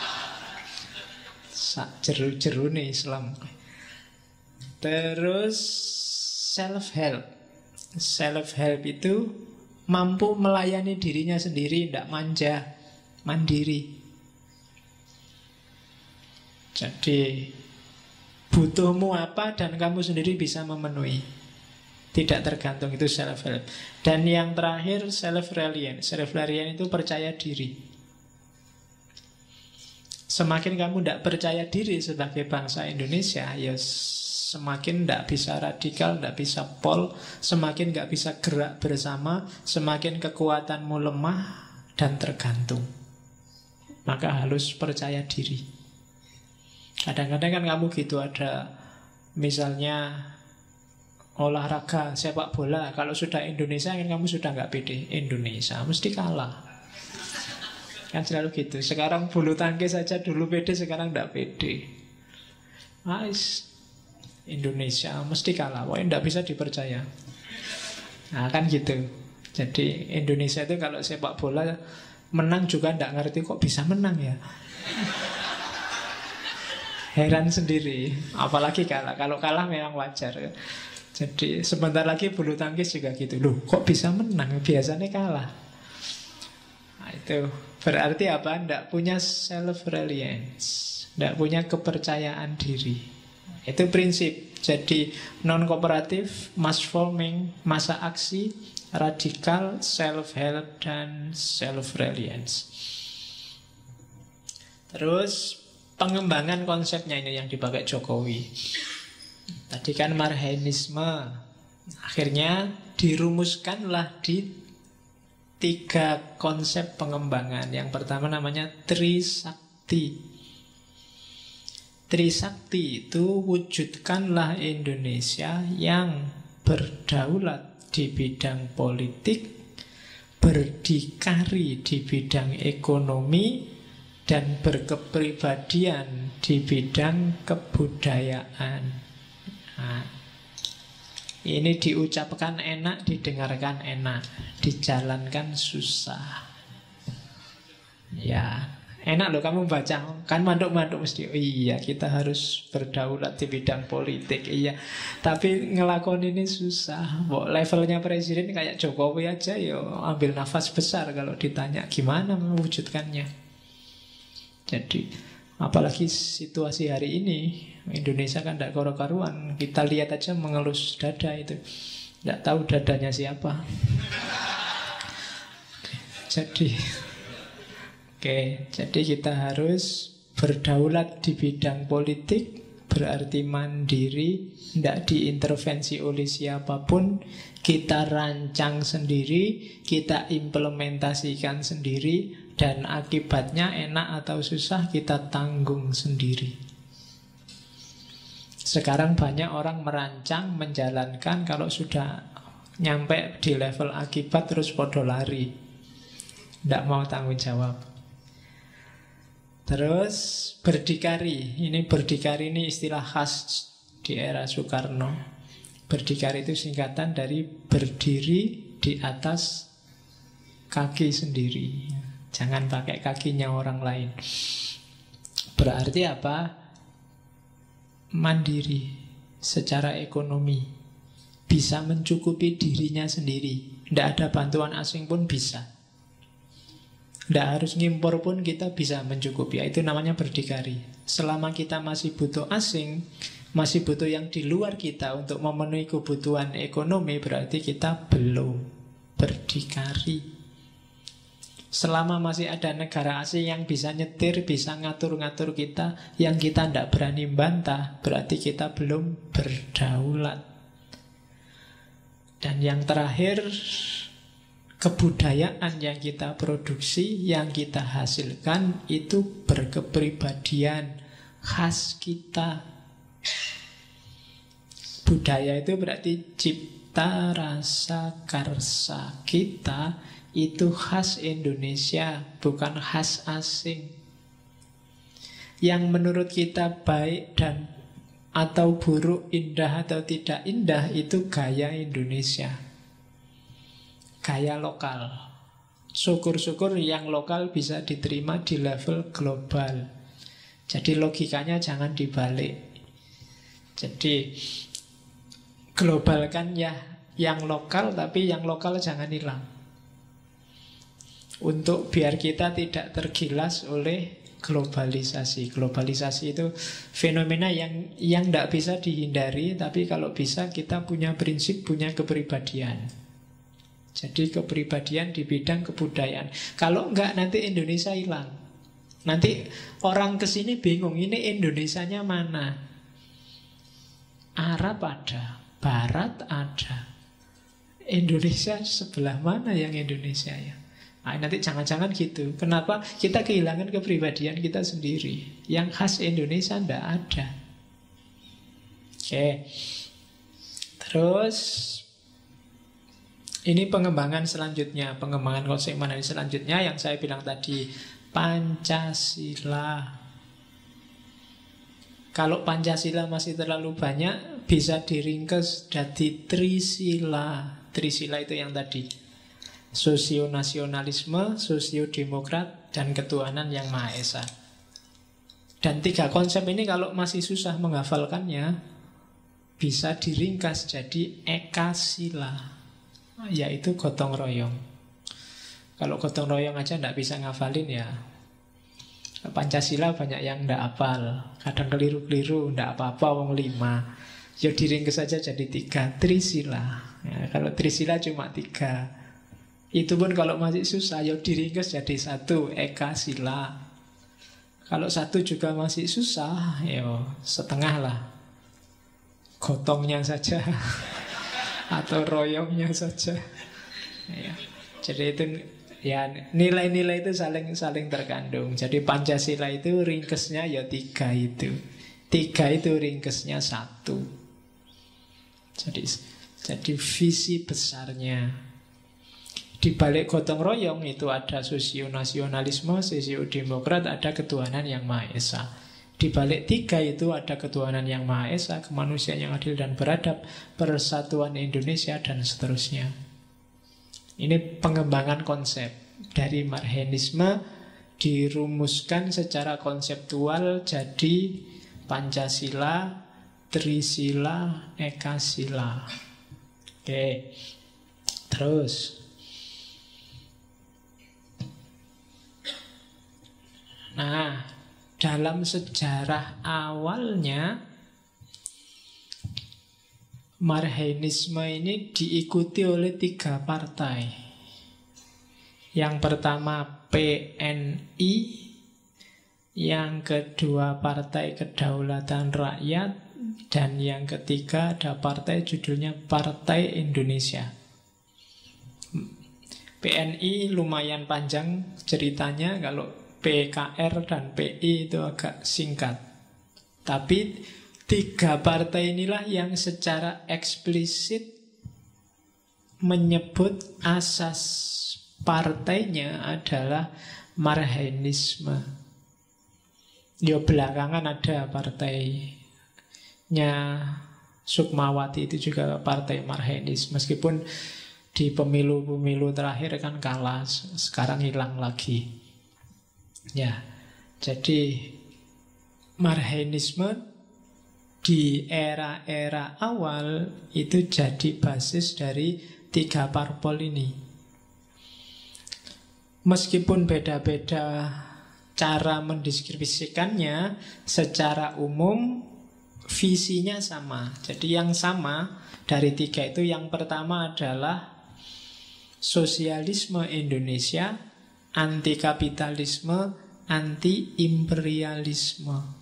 sak jeru-jeru nih Islam. Terus self-help. Self-help itu mampu melayani dirinya sendiri, tidak manja, mandiri. Jadi butuhmu apa dan kamu sendiri bisa memenuhi. Tidak tergantung, itu self-help. Dan yang terakhir self-reliant. Self-reliant itu percaya diri. Semakin kamu tidak percaya diri sebagai bangsa Indonesia, ya semakin tidak bisa radikal, tidak bisa pol, semakin nggak bisa gerak bersama, semakin kekuatanmu lemah dan tergantung. Maka harus percaya diri. Kadang-kadang kan kamu gitu, ada misalnya olahraga sepak bola, kalau sudah Indonesia kan kamu sudah nggak pede. Indonesia mesti kalah. Kan selalu gitu. Sekarang bulu tangkis saja dulu pede, sekarang nggak pede. Nice. Indonesia mesti kalah, wah tidak bisa dipercaya. Nah kan gitu. Jadi Indonesia itu kalau sepak bola menang juga tidak ngerti kok bisa menang ya. Heran sendiri. Apalagi kalah. Kalau kalah memang wajar. Jadi sebentar lagi bulu tangkis juga gitu. Loh kok bisa menang, biasanya kalah. Nah itu berarti apa? Tidak punya self-reliance, tidak punya kepercayaan diri. Itu prinsip. Jadi non-kooperatif, mass forming, masa aksi, radikal, self-help, dan self-reliance. Terus pengembangan konsepnya ini yang dipakai Jokowi. Tadi kan marhenisme. Akhirnya dirumuskanlah di 3 konsep pengembangan. Yang pertama namanya Trisakti. Trisakti itu wujudkanlah Indonesia yang berdaulat di bidang politik, berdikari di bidang ekonomi, dan berkepribadian di bidang kebudayaan. Nah, Ini diucapkan enak, didengarkan enak, dijalankan susah. Ya, enak loh kamu baca. Kan manduk-manduk mesti, oh iya kita harus berdaulat di bidang politik. Iya, tapi ngelakon ini susah. Levelnya presiden kayak Jokowi aja, yo ambil nafas besar kalau ditanya gimana mewujudkannya. Jadi apalagi situasi hari ini, Indonesia kan tidak karu-karuan. Kita lihat aja mengelus dada itu, tidak tahu dadanya siapa. Jadi kita harus berdaulat di bidang politik, berarti mandiri, tidak diintervensi oleh siapapun. Kita rancang sendiri, kita implementasikan sendiri, dan akibatnya enak atau susah kita tanggung sendiri. Sekarang banyak orang merancang, menjalankan, kalau sudah nyampe di level akibat terus podo lari, tidak mau tanggung jawab. Terus berdikari. Berdikari ini istilah khas di era Soekarno. Berdikari itu singkatan dari berdiri di atas kaki sendiri. Jangan pakai kakinya orang lain. Berarti apa? Mandiri secara ekonomi, bisa mencukupi dirinya sendiri. Tidak ada bantuan asing pun bisa. Tidak harus ngimpor pun kita bisa mencukupi. Itu namanya berdikari. Selama kita masih butuh asing, masih butuh yang di luar kita untuk memenuhi kebutuhan ekonomi, berarti kita belum berdikari. Selama masih ada negara asing yang bisa nyetir, bisa ngatur-ngatur kita, yang kita tidak berani bantah, berarti kita belum berdaulat. Dan yang terakhir, kebudayaan yang kita produksi, yang kita hasilkan, itu berkepribadian khas kita. Budaya itu berarti cipta rasa karsa kita. Itu khas Indonesia, bukan khas asing. Yang menurut kita baik dan atau buruk, indah atau tidak indah, itu gaya Indonesia, gaya lokal. Syukur-syukur yang lokal bisa diterima di level global. Jadi logikanya jangan dibalik. Jadi global kan ya yang lokal, tapi yang lokal jangan hilang. Untuk biar kita tidak tergilas oleh globalisasi. Globalisasi itu fenomena yang tidak bisa dihindari, tapi kalau bisa kita punya prinsip, punya kepribadian. Jadi kepribadian di bidang kebudayaan. Kalau enggak nanti Indonesia hilang. Nanti orang kesini bingung, ini Indonesianya mana? Arab ada, Barat ada. Indonesia sebelah mana yang Indonesia ya? Nah, nanti jangan-jangan gitu. Kenapa? Kita kehilangan kepribadian kita sendiri. Yang khas Indonesia tidak ada. Oke. Terus ini pengembangan selanjutnya, pengembangan konsep manani selanjutnya yang saya bilang tadi, Pancasila. Kalau Pancasila masih terlalu banyak, bisa diringkes jadi Trisila. Trisila itu yang tadi, sosionasionalisme, sosiodemokrat, dan ketuhanan yang Maha Esa. Dan tiga konsep ini kalau masih susah menghafalkannya, bisa diringkas jadi Ekasila, yaitu gotong royong. Kalau gotong royong aja tidak bisa ngafalin ya, Pancasila banyak yang tidak hafal, kadang keliru-keliru, tidak apa-apa, wong 5. Ya diringkas saja jadi 3, Trisila. Ya, kalau Trisila cuma 3. Itu pun kalau masih susah, ya diringkas jadi 1, Ekasila. Kalau 1 juga masih susah, ya setengah lah, gotongnya saja atau royongnya saja. Ya, jadi itu ya nilai-nilai itu saling terkandung. Jadi Pancasila itu ringkesnya ya 3 itu. 3 itu ringkesnya 1. Jadi visi besarnya. Di balik gotong royong itu ada sosionasionalisme, sosiodemokrat, ada ketuhanan yang Maha Esa. Di balik tiga itu ada ketuhanan yang Maha Esa, kemanusiaan yang adil dan beradab, persatuan Indonesia, dan seterusnya. Ini pengembangan konsep dari Marxisme dirumuskan secara konseptual jadi Pancasila, Trisila, Ekasila. Oke, terus. Nah, dalam sejarah awalnya Marxisme ini diikuti oleh tiga partai. Yang pertama PNI, yang kedua Partai Kedaulatan Rakyat, dan yang ketiga ada partai judulnya Partai Indonesia. PNI lumayan panjang ceritanya, kalau PKR dan PI itu agak singkat. Tapi tiga partai inilah yang secara eksplisit menyebut asas partainya adalah Marxisme. Ya belakangan ada partainya Sukmawati itu juga partai Marxis. Meskipun di pemilu-pemilu terakhir kan kalah, sekarang hilang lagi. Ya, jadi Marxisme di era-era awal itu jadi basis dari tiga parpol ini. Meskipun beda-beda cara mendeskripsikannya, secara umum visinya sama. Jadi yang sama dari tiga itu, yang pertama adalah sosialisme Indonesia, anti kapitalisme, anti imperialisme.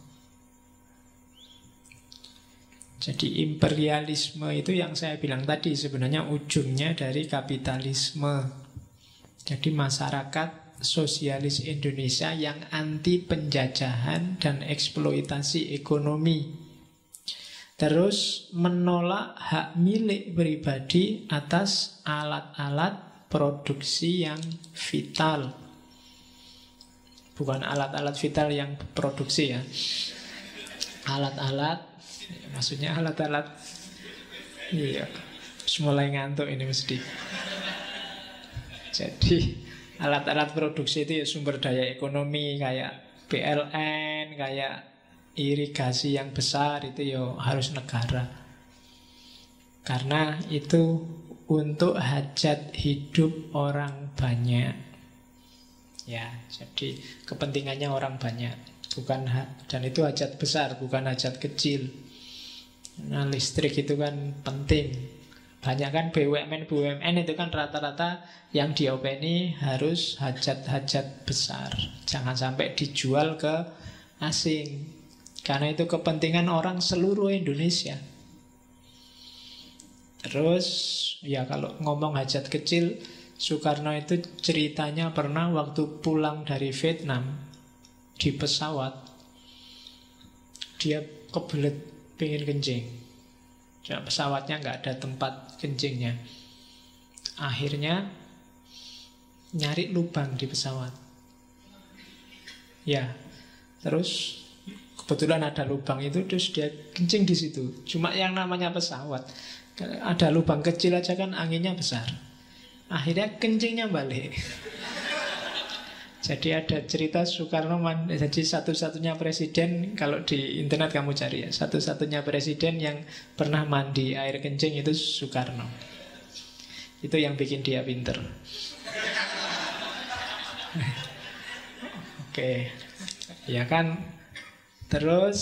Jadi imperialisme itu yang saya bilang tadi, sebenarnya ujungnya dari kapitalisme. Jadi masyarakat sosialis Indonesia yang anti penjajahan dan eksploitasi ekonomi. Terus menolak hak milik pribadi atas alat-alat produksi yang vital. Bukan alat-alat vital yang produksi ya. Alat-alat, maksudnya alat-alat. Iya, mulai ngantuk ini mesti. Jadi alat-alat produksi itu ya sumber daya ekonomi, kayak PLN, kayak irigasi yang besar itu ya harus negara. Karena itu untuk hajat hidup orang banyak. Ya, jadi kepentingannya orang banyak, bukan dan itu hajat besar, bukan hajat kecil. Nah, listrik itu kan penting. Banyak kan BUMN itu kan rata-rata yang diopeni harus hajat-hajat besar. Jangan sampai dijual ke asing. Karena itu kepentingan orang seluruh Indonesia. Terus ya kalau ngomong hajat kecil, Soekarno itu ceritanya pernah waktu pulang dari Vietnam di pesawat, dia kebelet pengen kencing. Pesawatnya nggak ada tempat kencingnya. Akhirnya nyari lubang di pesawat. Ya, terus kebetulan ada lubang itu, terus dia kencing di situ. Cuma yang namanya pesawat, ada lubang kecil aja kan anginnya besar. Akhirnya kencingnya balik. Jadi ada cerita Soekarno, jadi satu-satunya presiden, kalau di internet kamu cari ya, satu-satunya presiden yang pernah mandi air kencing itu Soekarno. Itu yang bikin dia pinter. Oke, ya kan. Terus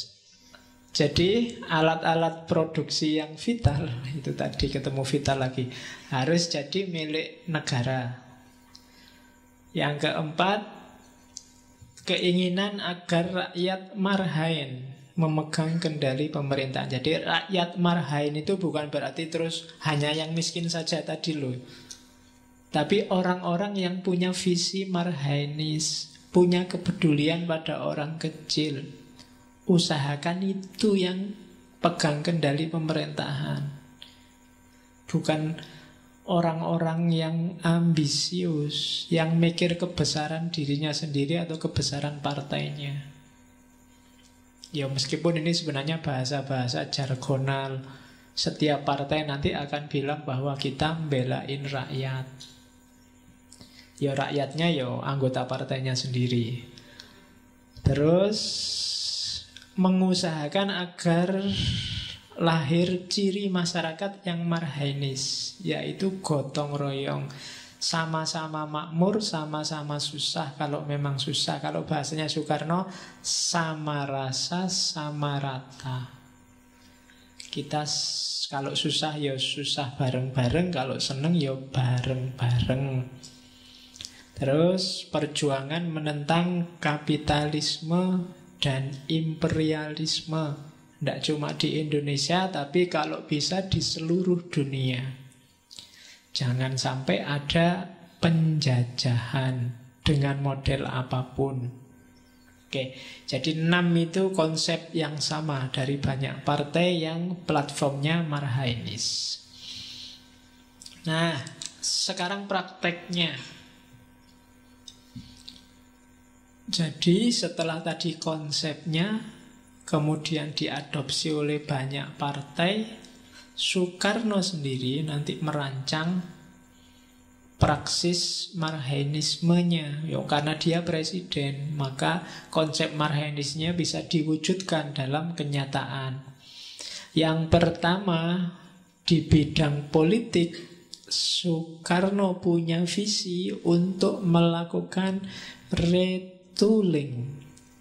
jadi alat-alat produksi yang vital, itu tadi ketemu vital lagi, harus jadi milik negara. Yang keempat, keinginan agar rakyat marhain memegang kendali pemerintahan. Jadi rakyat marhain itu bukan berarti terus hanya yang miskin saja tadi loh. Tapi orang-orang yang punya visi marhainis, punya kepedulian pada orang kecil. Usahakan itu yang pegang kendali pemerintahan. Bukan orang-orang yang ambisius, yang mikir kebesaran dirinya sendiri atau kebesaran partainya. Ya meskipun ini sebenarnya bahasa-bahasa jargonal, setiap partai nanti akan bilang bahwa kita membelain rakyat. Ya rakyatnya ya anggota partainya sendiri. Terus mengusahakan agar lahir ciri masyarakat yang marhainis, yaitu gotong royong, sama-sama makmur, sama-sama susah kalau memang susah. Kalau bahasanya Soekarno, sama rasa, sama rata. Kita kalau susah ya susah bareng-bareng, kalau seneng ya bareng-bareng. Terus perjuangan menentang kapitalisme dan imperialisme. Tidak cuma di Indonesia, tapi kalau bisa di seluruh dunia. Jangan sampai ada penjajahan dengan model apapun. Oke, jadi 6 itu konsep yang sama dari banyak partai yang platformnya marhainis. Nah, sekarang prakteknya. Jadi setelah tadi konsepnya, kemudian diadopsi oleh banyak partai, Soekarno sendiri nanti merancang praksis marhainismenya. Karena dia presiden, maka konsep marhainisnya bisa diwujudkan dalam kenyataan. Yang pertama, di bidang politik, Soekarno punya visi untuk melakukan retooling.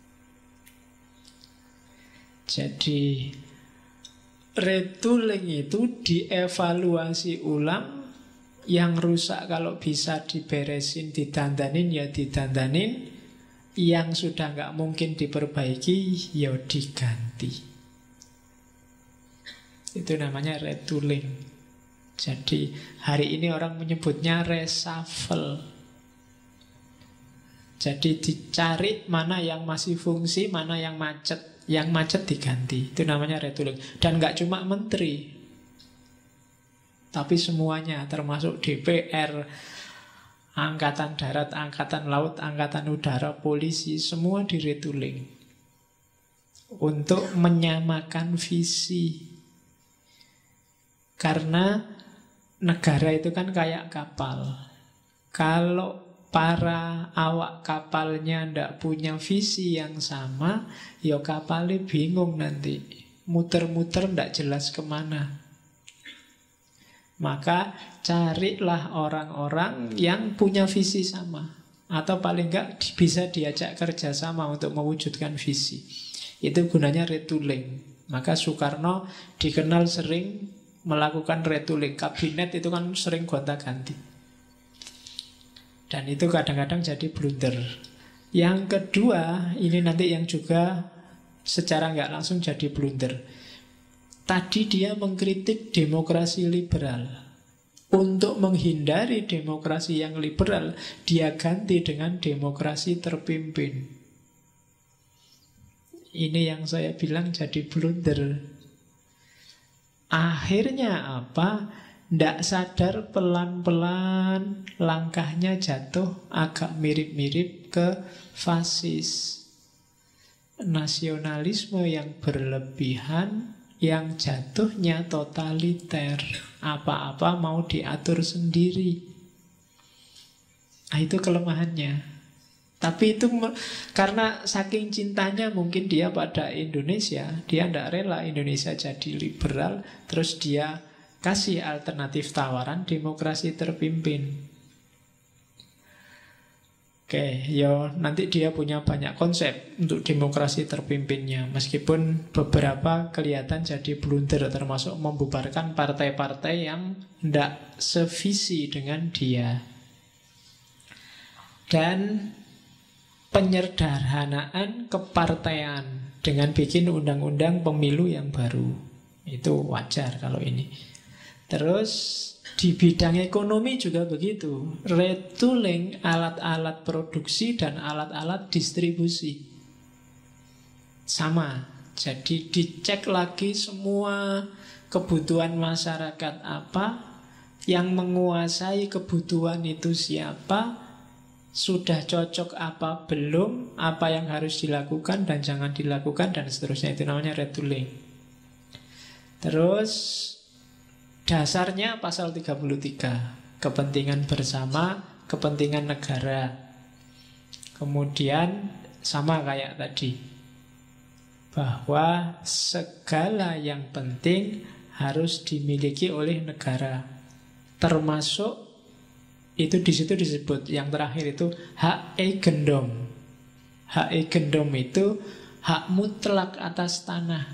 Jadi retooling itu dievaluasi ulang. Yang rusak kalau bisa diberesin, didandanin ya didandanin. Yang sudah nggak mungkin diperbaiki ya diganti. Itu namanya retooling. Jadi hari ini orang menyebutnya reshuffle. Jadi dicari mana yang masih fungsi, mana yang macet. Yang macet diganti. Itu namanya retooling. Dan gak cuma menteri, tapi semuanya, termasuk DPR, Angkatan Darat, Angkatan Laut, Angkatan Udara, polisi, semua diretooling untuk menyamakan visi. Karena negara itu kan kayak kapal. Kalau para awak kapalnya ndak punya visi yang sama, ya kapalnya bingung nanti. Muter-muter ndak jelas kemana. Maka carilah orang-orang yang punya visi sama. Atau paling enggak bisa diajak kerjasama untuk mewujudkan visi. Itu gunanya retooling. Maka Soekarno dikenal sering melakukan retooling. Kabinet itu kan sering gonta-ganti. Dan itu kadang-kadang jadi blunder. Yang kedua, ini nanti yang juga secara nggak langsung jadi blunder. Tadi dia mengkritik demokrasi liberal. Untuk menghindari demokrasi yang liberal, dia ganti dengan demokrasi terpimpin. Ini yang saya bilang jadi blunder. Akhirnya apa? Ndak sadar pelan-pelan langkahnya jatuh agak mirip-mirip ke fasis. Nasionalisme yang berlebihan, yang jatuhnya totaliter. Apa-apa mau diatur sendiri. Nah, itu kelemahannya. Tapi itu karena saking cintanya mungkin dia pada Indonesia, dia ndak rela Indonesia jadi liberal, terus dia kasih alternatif tawaran demokrasi terpimpin. Oke, yo nanti dia punya banyak konsep untuk demokrasi terpimpinnya. Meskipun beberapa kelihatan jadi blunder, termasuk membubarkan partai-partai yang tidak sevisi dengan dia. Dan penyederhanaan kepartaian dengan bikin undang-undang pemilu yang baru. Itu wajar kalau ini. Terus di bidang ekonomi juga begitu. Retooling alat-alat produksi dan alat-alat distribusi. Sama. Jadi dicek lagi semua kebutuhan masyarakat apa, yang menguasai kebutuhan itu siapa, Sudah cocok apa belum, apa yang harus dilakukan dan jangan dilakukan, dan seterusnya. Itu namanya retooling. Terus dasarnya pasal 33, kepentingan bersama, kepentingan negara. Kemudian sama kayak tadi, bahwa segala yang penting harus dimiliki oleh negara. Termasuk itu di situ disebut yang terakhir itu hak eigendom. Hak eigendom itu hak mutlak atas tanah.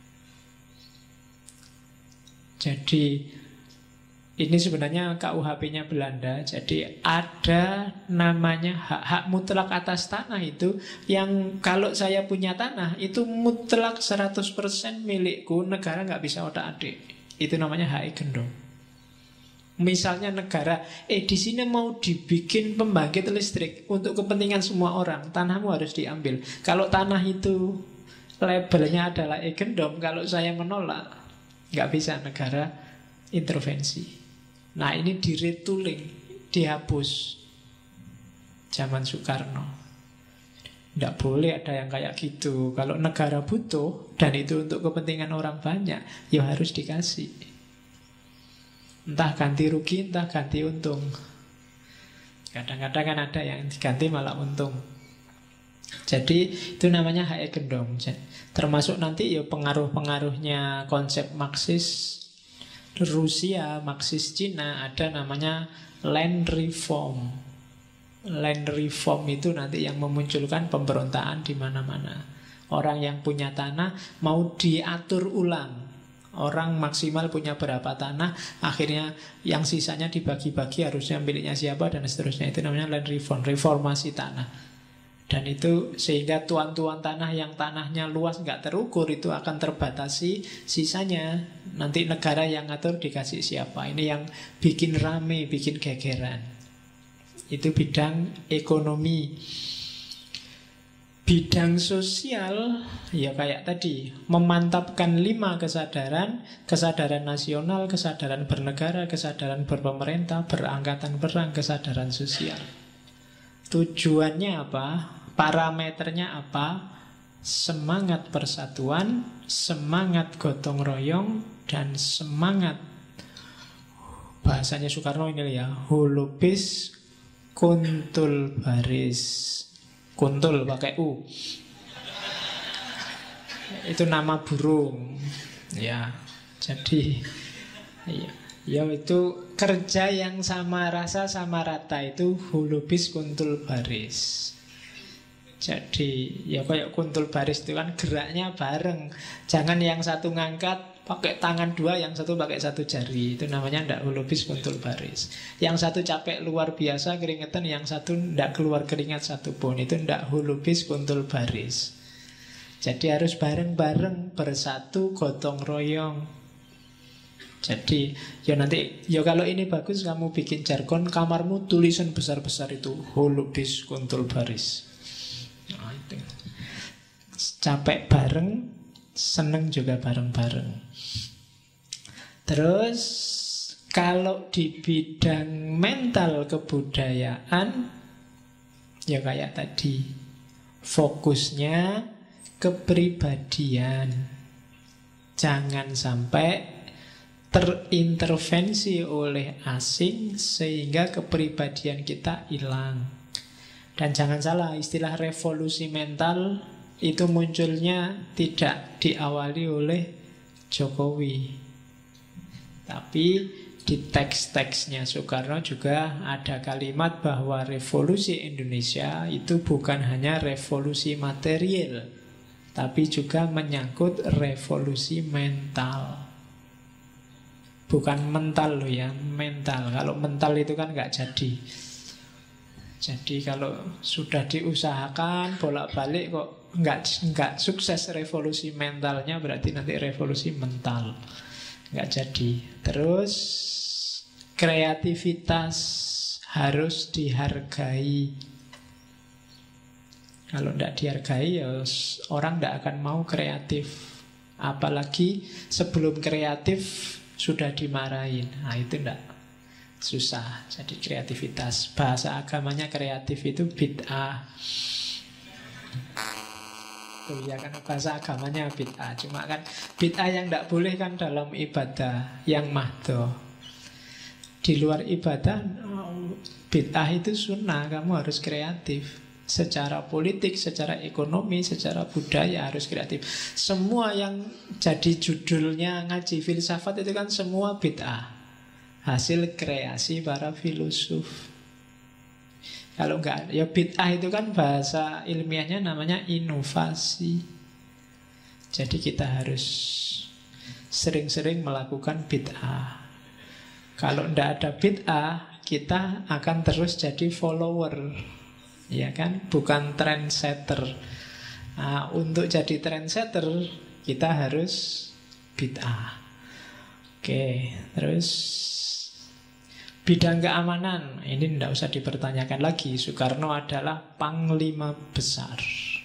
Jadi ini sebenarnya KUHP-nya Belanda. Jadi ada namanya hak mutlak atas tanah itu, yang kalau saya punya tanah itu mutlak 100% milikku, negara nggak bisa otak-atik. Itu namanya hak eigendom. Misalnya negara, di sini mau dibikin pembangkit listrik untuk kepentingan semua orang, tanahmu harus diambil. Kalau tanah itu labelnya adalah eigendom, kalau saya menolak, nggak bisa negara intervensi. Nah ini di-retooling, dihapus zaman Soekarno. Tidak boleh ada yang kayak gitu. Kalau negara butuh dan itu untuk kepentingan orang banyak, ya harus dikasih. Entah ganti rugi, entah ganti untung. Kadang-kadang kan ada yang diganti malah untung. Jadi itu namanya hak eigendom. Termasuk nanti ya pengaruh-pengaruhnya konsep Marxis Rusia, Marxis Cina, ada namanya land reform. Land reform itu nanti yang memunculkan pemberontakan di mana-mana. Orang yang punya tanah mau diatur ulang. Orang maksimal punya berapa tanah, akhirnya yang sisanya dibagi-bagi, harusnya miliknya siapa, dan seterusnya. Itu namanya land reform, reformasi tanah. Dan itu sehingga tuan-tuan tanah yang tanahnya luas nggak terukur itu akan terbatasi sisanya. Nanti negara yang ngatur dikasih siapa. Ini yang bikin rame, bikin gegeran. Itu bidang ekonomi. Bidang sosial, ya kayak tadi, memantapkan 5 kesadaran. Kesadaran nasional, kesadaran bernegara, kesadaran berpemerintah, berangkatan perang, kesadaran sosial. Tujuannya apa? Parameternya apa? Semangat persatuan, semangat gotong royong, dan semangat, bahasanya Soekarno ini ya, holubis kuntul baris. Kuntul pakai U. Itu nama burung. Ya, jadi ya itu kerja yang sama rasa sama rata, itu holubis kuntul baris. Jadi ya kayak kuntul baris itu kan geraknya bareng. Jangan yang satu ngangkat pakai tangan 2, yang satu pakai 1 jari. Itu namanya ndak holubis kuntul baris. Yang satu capek luar biasa keringetan, yang satu ndak keluar keringat satu pun. Itu ndak holubis kuntul baris. Jadi harus bareng-bareng, bersatu, gotong royong. Jadi ya nanti, ya kalau ini bagus kamu bikin jargon, kamarmu tulisan besar-besar itu holubis kuntul baris. Nah, itu. Capek bareng, seneng juga bareng-bareng. Terus kalau di bidang mental kebudayaan, ya kayak tadi, fokusnya kepribadian. Jangan sampai terintervensi oleh asing sehingga kepribadian kita hilang. Dan jangan salah, istilah revolusi mental itu munculnya tidak diawali oleh Jokowi. Tapi di teks-teksnya Soekarno juga ada kalimat bahwa revolusi Indonesia itu bukan hanya revolusi material, tapi juga menyangkut revolusi mental. Bukan mental loh ya, mental. Kalau mental itu kan nggak jadi. Jadi kalau sudah diusahakan bolak-balik kok nggak sukses revolusi mentalnya, berarti nanti revolusi mental nggak jadi. Terus kreativitas harus dihargai. Kalau tidak dihargai ya orang tidak akan mau kreatif. Apalagi sebelum kreatif sudah dimarahin. Nah itu enggak. susah. Jadi kreativitas, bahasa agamanya kreatif itu bid'ah. Tuh ya kan bahasa agamanya bid'ah. Cuma kan bid'ah yang tidak boleh kan dalam ibadah yang mahdoh. Di luar ibadah bid'ah itu sunnah. Kamu harus kreatif. Secara politik, secara ekonomi, secara budaya harus kreatif. Semua yang jadi judulnya ngaji filsafat itu kan semua bid'ah, hasil kreasi para filosof. Kalau enggak, ya bid'ah itu kan bahasa ilmiahnya namanya inovasi. Jadi kita harus sering-sering melakukan bid'ah. Kalau enggak ada bid'ah, kita akan terus jadi follower, ya kan? Bukan trendsetter. Nah, untuk jadi trendsetter kita harus bid'ah. Oke, terus bidang keamanan, ini tidak usah dipertanyakan lagi. Soekarno adalah panglima besar.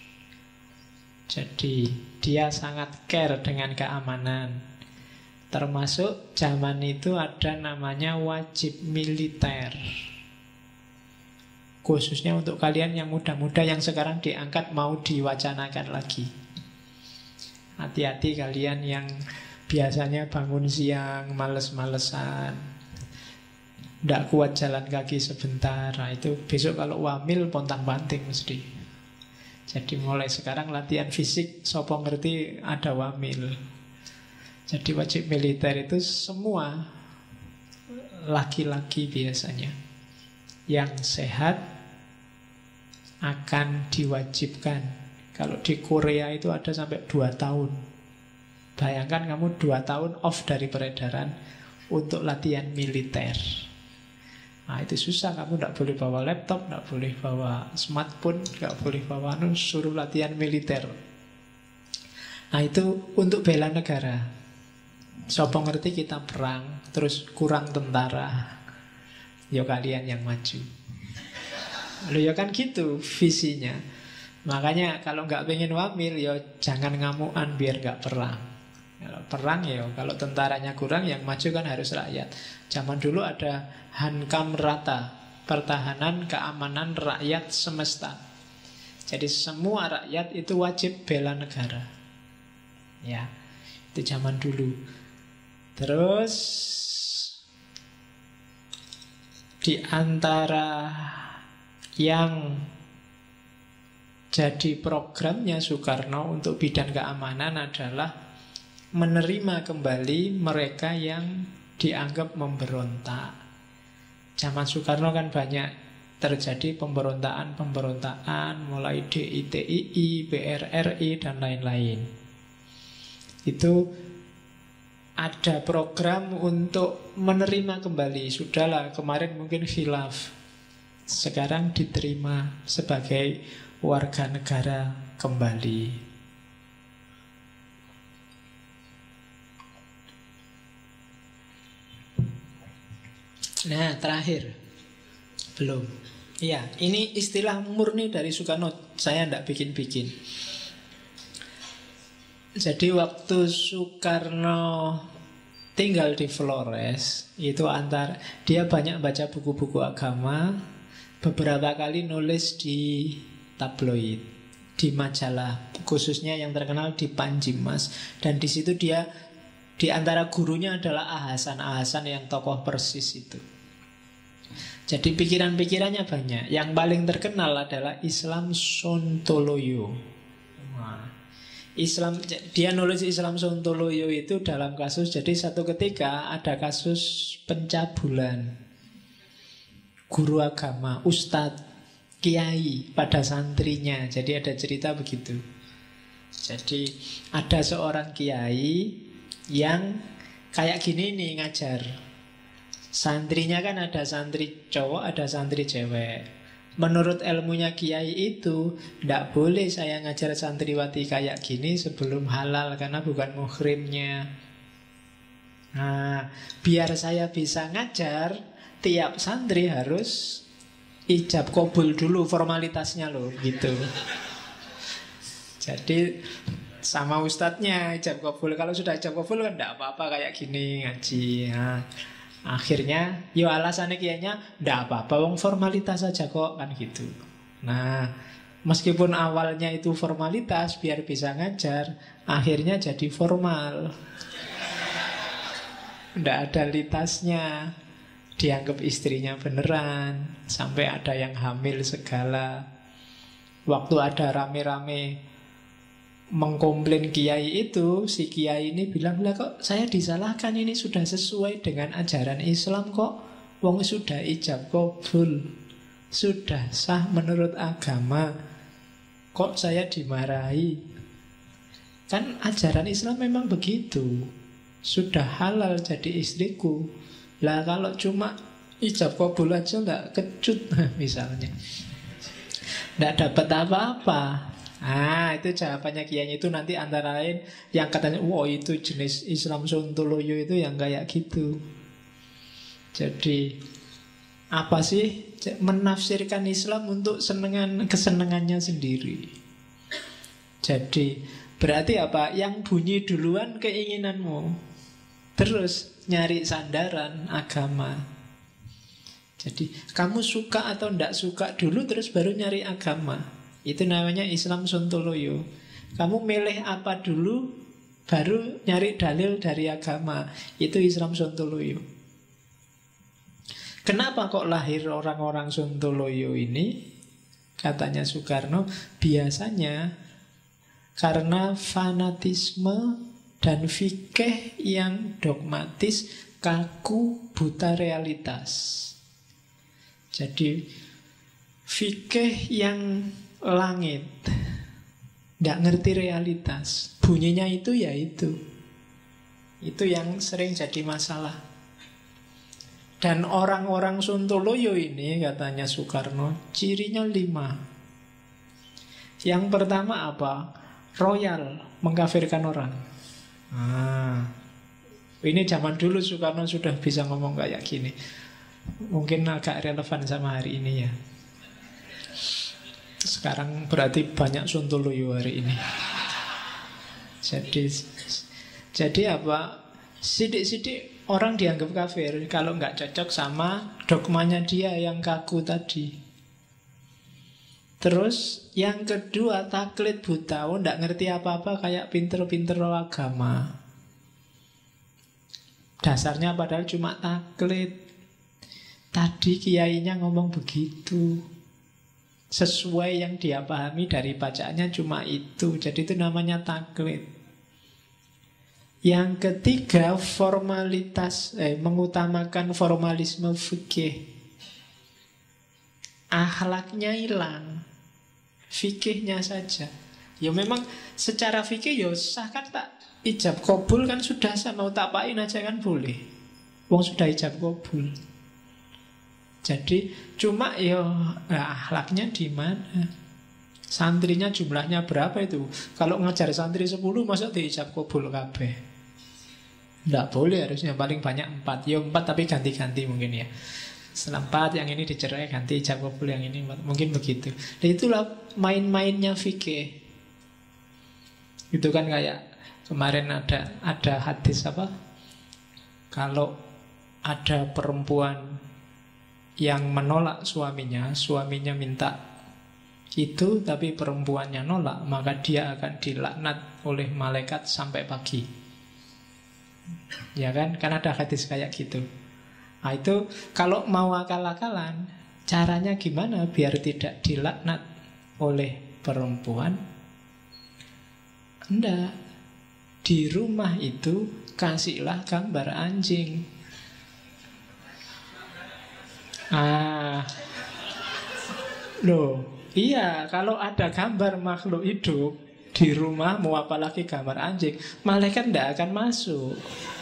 Jadi dia sangat care dengan keamanan. Termasuk zaman itu ada namanya wajib militer. Khususnya untuk kalian yang muda-muda yang sekarang diangkat mau diwacanakan lagi. Hati-hati kalian yang biasanya bangun siang, males-malesan, tidak kuat jalan kaki sebentar. Nah, itu besok kalau wamil pontang-panting mesti. Jadi mulai sekarang latihan fisik, sopo ngerti ada wamil. Jadi wajib militer itu semua laki-laki biasanya yang sehat akan diwajibkan. Kalau di Korea itu ada sampai 2 tahun. Bayangkan kamu 2 tahun off dari peredaran untuk latihan militer. Nah itu susah, kamu tidak boleh bawa laptop, tidak boleh bawa smartphone, tidak boleh bawa suruh latihan militer. Nah itu untuk bela negara. Sopo ngerti kita perang, terus kurang tentara, ya kalian yang maju. Loh ya kan gitu visinya. Makanya kalau nggak pengen wamil, ya jangan ngamuan biar nggak perang. Kalau perang ya, kalau tentaranya kurang, yang maju kan harus rakyat. Zaman dulu ada Hankam Rata, pertahanan keamanan rakyat semesta. Jadi semua rakyat itu wajib bela negara. Ya, itu zaman dulu. Terus di antara yang jadi programnya Soekarno untuk bidang keamanan adalah menerima kembali mereka yang dianggap memberontak. Zaman Soekarno kan banyak terjadi pemberontakan, mulai DITII, PRRI, dan lain-lain. Itu ada program untuk menerima kembali. Sudahlah, kemarin mungkin khilaf, sekarang diterima sebagai warga negara kembali. Nah, terakhir. Belum. Iya, ini istilah murni dari Soekarno. Saya tidak bikin-bikin. Jadi waktu Soekarno tinggal di Flores, itu dia banyak baca buku-buku agama, beberapa kali nulis di tabloid, di majalah, khususnya yang terkenal di Panji Mas. Dan di situ dia, di antara gurunya adalah Ahasan yang tokoh Persis itu. Jadi pikiran-pikirannya banyak. Yang paling terkenal adalah Islam Sontoloyo. Dia nulis Islam Sontoloyo itu dalam kasus, jadi satu ketika ada kasus pencabulan guru agama, ustadz, kiai pada santrinya. Jadi ada cerita begitu. Jadi ada seorang kiai yang kayak gini nih ngajar. Santrinya kan ada santri cowok, ada santri cewek. Menurut ilmunya kiai itu tidak boleh saya ngajar santriwati kayak gini sebelum halal, karena bukan muhrimnya. Nah, biar saya bisa ngajar, tiap santri harus ijab kabul dulu, formalitasnya loh gitu. Jadi sama ustadznya ijab kabul. Kalau sudah ijab kabul kan tidak apa-apa kayak gini ngaji. Nah, Akhirnya, yo alasannya kayaknya ndak apa-apa, wong formalitas saja kok, kan gitu. Nah, meskipun awalnya itu formalitas biar bisa ngajar, akhirnya jadi formal. Ndak ada litasnya. Dianggap istrinya beneran, sampai ada yang hamil segala. Waktu ada rame-rame mengkomplain kiai itu, si kiai ini bilang, lah kok saya disalahkan, ini sudah sesuai dengan ajaran Islam kok. Wong sudah ijab kabul, sudah sah menurut agama, kok saya dimarahi? Kan ajaran Islam memang begitu, sudah halal jadi istriku. Lah kalau cuma ijab kabul aja nggak kecut misalnya, nggak dapat apa-apa. Itu jawabannya kiai itu nanti antara lain yang katanya, wah itu jenis Islam Sontoloyo itu yang kayak gitu. Jadi apa sih? Menafsirkan Islam untuk kesenangannya sendiri. Jadi berarti apa? Yang bunyi duluan keinginanmu, terus nyari sandaran agama. Jadi kamu suka atau tidak suka dulu, terus baru nyari agama. Itu namanya Islam Sontoloyo. Kamu milih apa dulu, baru nyari dalil dari agama. Itu Islam Sontoloyo. Kenapa kok lahir orang-orang Sontoloyo ini? Katanya Soekarno, biasanya karena fanatisme dan fikih yang dogmatis, kaku, buta realitas. Jadi fikih yang langit, tidak ngerti realitas, bunyinya itu ya itu yang sering jadi masalah. Dan orang-orang Sontoloyo ini, katanya Soekarno, cirinya 5. Yang pertama apa? Royal, mengkafirkan orang. Ini zaman dulu Soekarno sudah bisa ngomong kayak gini. Mungkin agak relevan sama hari ini ya. Sekarang berarti banyak Sontoloyo hari ini. Jadi apa? Sidik-sidik orang dianggap kafir kalau nggak cocok sama dogmanya dia yang kaku tadi. Terus yang kedua, taklid buta, nggak ngerti apa-apa, kayak pinter-pinter agama. Dasarnya padahal cuma taklid. Tadi kiainya ngomong begitu, sesuai yang dia pahami dari bacaannya cuma itu. Jadi itu namanya taklid. Yang ketiga, formalitas, mengutamakan formalisme fikih. Akhlaknya hilang, fikihnya saja. Ya memang secara fikih ya sah kan, tak ijab kabul kan sudah sah, mau tapain aja kan boleh. Wong sudah ijab kabul. Jadi cuma ya akhlaknya di mana? Santrinya jumlahnya berapa itu? Kalau ngajar santri 10 masa diijab kabul kabeh? Nggak boleh, harusnya paling banyak 4. Ya 4 tapi ganti-ganti mungkin ya. Setelah 4 yang ini dicerai, ganti ijab kabul yang ini 4. Mungkin begitu. Dan itulah main-mainnya fikih. Itu kan kayak kemarin ada hadis apa? Kalau ada perempuan yang menolak suaminya, suaminya minta itu tapi perempuannya nolak, maka dia akan dilaknat oleh malaikat sampai pagi. Ya kan? Kan ada hadis kayak gitu. Nah itu kalau mau akal-akalan, caranya gimana biar tidak dilaknat oleh perempuan? Enggak. Di rumah itu kasihlah gambar anjing. Loh, iya, kalau ada gambar makhluk hidup di rumah, mau apalagi gambar anjing, malaikat tidak akan masuk.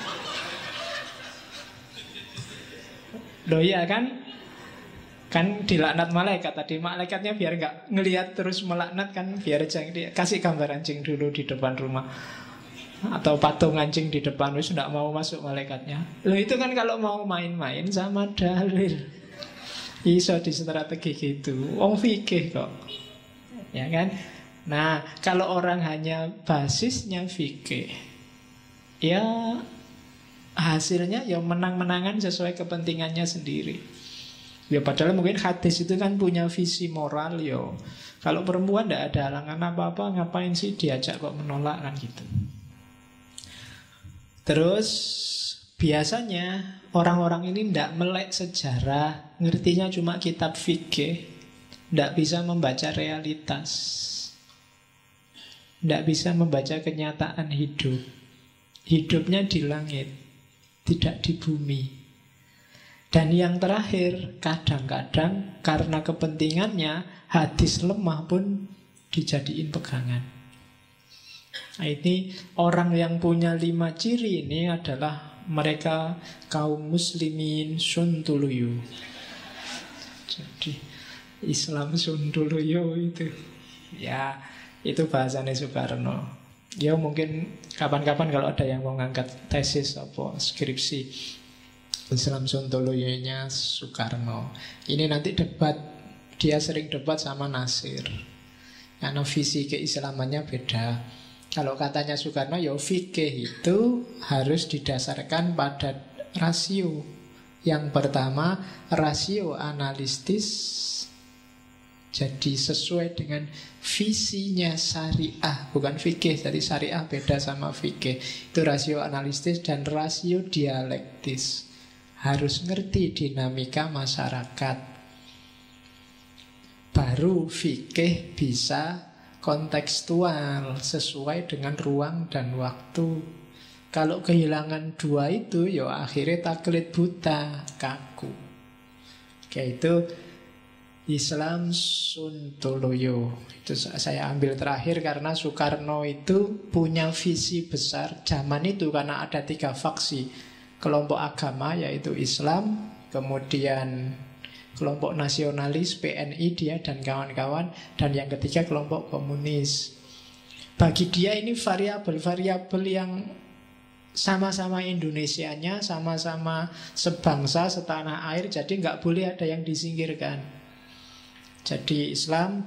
Loh iya kan? Kan dilaknat malaikat tadi. Malaikatnya biar nggak ngelihat terus melaknat kan, biar jangan dia kasih gambar anjing dulu di depan rumah. Atau patung anjing di depan, wis tidak mau masuk malaikatnya. Loh itu kan kalau mau main-main sama dalil. Iso di strategi gitu. Wong fikih kok. Ya kan? Nah, kalau orang hanya basisnya fikih, ya hasilnya ya menang-menangan sesuai kepentingannya sendiri. Ya padahal mungkin hadis itu kan punya visi moral yo. Kalau perempuan tidak ada halangan apa-apa, ngapain sih diajak kok menolak kan gitu. Terus biasanya orang-orang ini tidak melek sejarah, ngertinya cuma kitab fikih, tidak bisa membaca realitas, tidak bisa membaca kenyataan hidup. Hidupnya di langit, tidak di bumi. Dan yang terakhir, kadang-kadang karena kepentingannya, hadis lemah pun dijadiin pegangan. Nah, ini orang yang punya 5 ciri ini adalah mereka kaum muslimin Sontoloyo. Jadi Islam Sontoloyo itu, ya itu bahasanya Soekarno. Ya mungkin kapan-kapan kalau ada yang mau ngangkat tesis apa skripsi Islam Sontoloyonya Soekarno, ini nanti debat. Dia sering debat sama Nasir karena visi keislamannya beda. Kalau katanya Soekarno, ya fikih itu harus didasarkan pada rasio. Yang pertama, rasio analitis, jadi sesuai dengan visinya syariah, bukan fikih. Jadi syariah beda sama fikih. Itu rasio analitis dan rasio dialektis. Harus ngerti dinamika masyarakat. Baru fikih bisa kontekstual, sesuai dengan ruang dan waktu. Kalau kehilangan dua itu, ya akhirnya taklid buta, kaku. Kayak itu Islam Sontoloyo. Itu saya ambil terakhir karena Soekarno itu punya visi besar zaman itu, karena ada 3 faksi kelompok agama, yaitu Islam, kemudian kelompok nasionalis, PNI dia dan kawan-kawan, dan yang ketiga kelompok komunis. Bagi dia ini variabel-variabel yang sama-sama Indonesianya, sama-sama sebangsa, setanah air, jadi nggak boleh ada yang disingkirkan. Jadi Islam,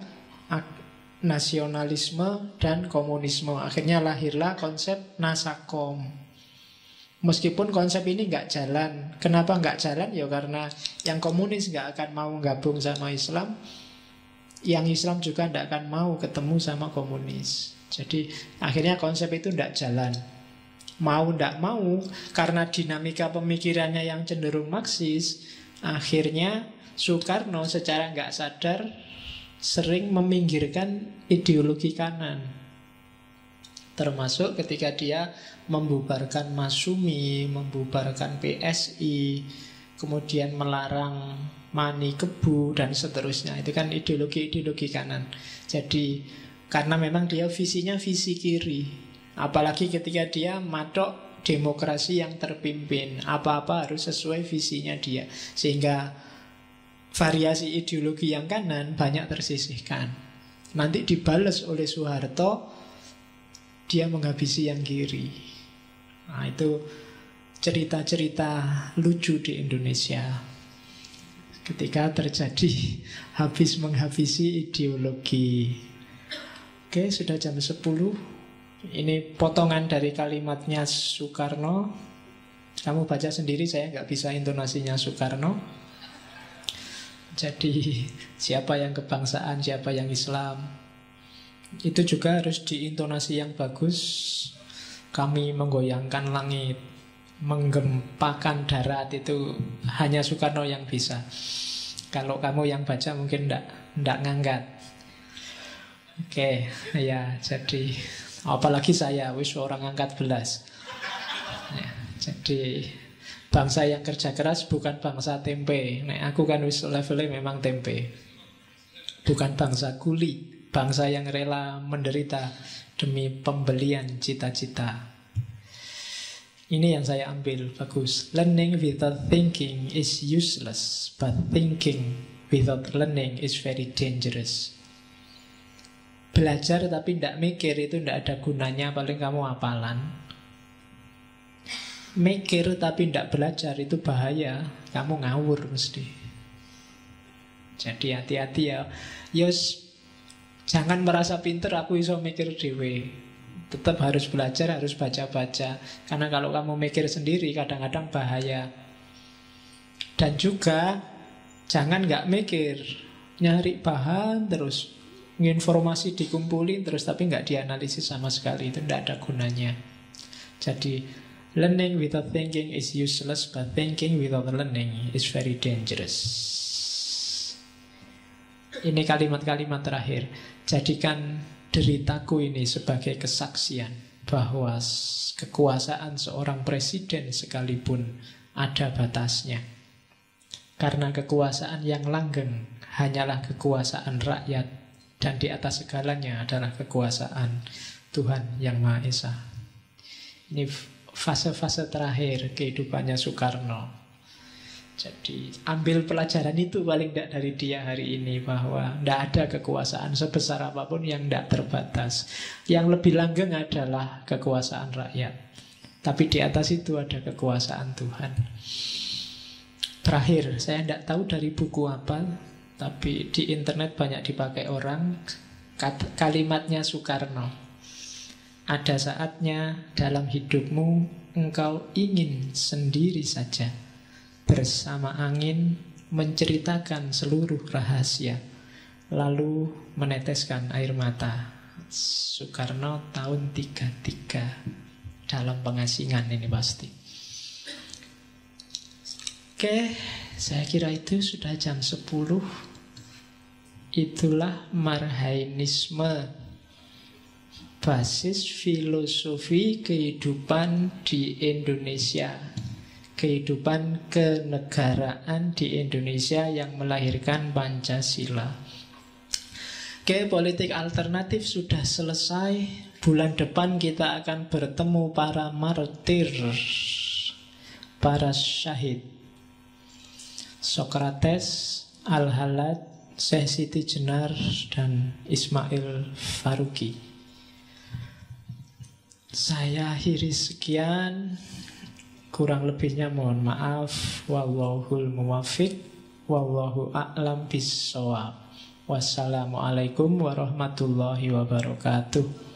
nasionalisme, dan komunisme. Akhirnya lahirlah konsep Nasakom. Meskipun konsep ini nggak jalan. Kenapa nggak jalan? Ya karena yang komunis nggak akan mau gabung sama Islam, yang Islam juga nggak akan mau ketemu sama komunis. Jadi akhirnya konsep itu nggak jalan. Mau nggak mau, karena dinamika pemikirannya yang cenderung Marxis, akhirnya Soekarno secara nggak sadar sering meminggirkan ideologi kanan. Termasuk ketika dia membubarkan Masyumi, membubarkan PSI, kemudian melarang Mani Kebu, dan seterusnya. Itu kan ideologi-ideologi kanan. Jadi karena memang dia visinya visi kiri. Apalagi ketika dia matok demokrasi yang terpimpin, apa-apa harus sesuai visinya dia. Sehingga variasi ideologi yang kanan banyak tersisihkan. Nanti dibalas oleh Soeharto, dia menghabisi yang kiri. Nah, itu cerita-cerita lucu di Indonesia ketika terjadi habis menghabisi ideologi. Oke, sudah jam 10. Ini potongan dari kalimatnya Soekarno. Kamu baca sendiri, saya nggak bisa intonasinya Soekarno. Jadi siapa yang kebangsaan, siapa yang Islam, itu juga harus diintonasi yang bagus. Kami menggoyangkan langit, menggempakan darat, itu hanya Soekarno yang bisa. Kalau kamu yang baca mungkin ndak ngangkat. Oke, ya jadi apalagi saya wis orang angkat belas. Ya, jadi bangsa yang kerja keras bukan bangsa tempe. Nek aku kan wis levelnya memang tempe. Bukan bangsa kuli. Bangsa yang rela menderita demi pembelian cita-cita. Ini yang saya ambil, bagus. Learning without thinking is useless, but thinking without learning is very dangerous. Belajar tapi tidak mikir itu tidak ada gunanya, paling kamu hafalan. Mikir tapi tidak belajar itu bahaya, kamu ngawur mesti. Jadi hati-hati ya. Jangan merasa pinter, aku iso mikir dhewe. Tetap harus belajar, harus baca-baca. Karena kalau kamu mikir sendiri kadang-kadang bahaya. Dan juga jangan nggak mikir, nyari bahan terus, informasi dikumpulin terus tapi nggak dianalisis sama sekali. Itu tidak ada gunanya. Jadi learning without thinking is useless, but thinking without learning is very dangerous. Ini kalimat-kalimat terakhir. Jadikan deritaku ini sebagai kesaksian bahwa kekuasaan seorang presiden sekalipun ada batasnya. Karena kekuasaan yang langgeng hanyalah kekuasaan rakyat, dan di atas segalanya adalah kekuasaan Tuhan Yang Maha Esa. Ini fase-fase terakhir kehidupannya Soekarno. Jadi ambil pelajaran itu paling tidak dari dia hari ini, bahwa tidak ada kekuasaan sebesar apapun yang tidak terbatas. Yang lebih langgeng adalah kekuasaan rakyat, tapi di atas itu ada kekuasaan Tuhan. Terakhir, saya tidak tahu dari buku apa, tapi di internet banyak dipakai orang, kalimatnya Soekarno. Ada saatnya dalam hidupmu engkau ingin sendiri saja, bersama angin menceritakan seluruh rahasia, lalu meneteskan air mata. Soekarno tahun 33, dalam pengasingan ini pasti. Oke, saya kira itu sudah jam 10. Itulah Marhainisme, basis filosofi kehidupan di Indonesia, kehidupan kenegaraan di Indonesia yang melahirkan Pancasila. Oke, politik alternatif sudah selesai. Bulan depan kita akan bertemu para martir, para syahid. Sokrates, Al-Halad, Syekh Siti Jenar, dan Ismail Faruqi. Saya akhiri sekian. Kurang lebihnya mohon maaf. Wallahul muwaffiq, wallahu a'lam bissawab. Wassalamualaikum warahmatullahi wabarakatuh.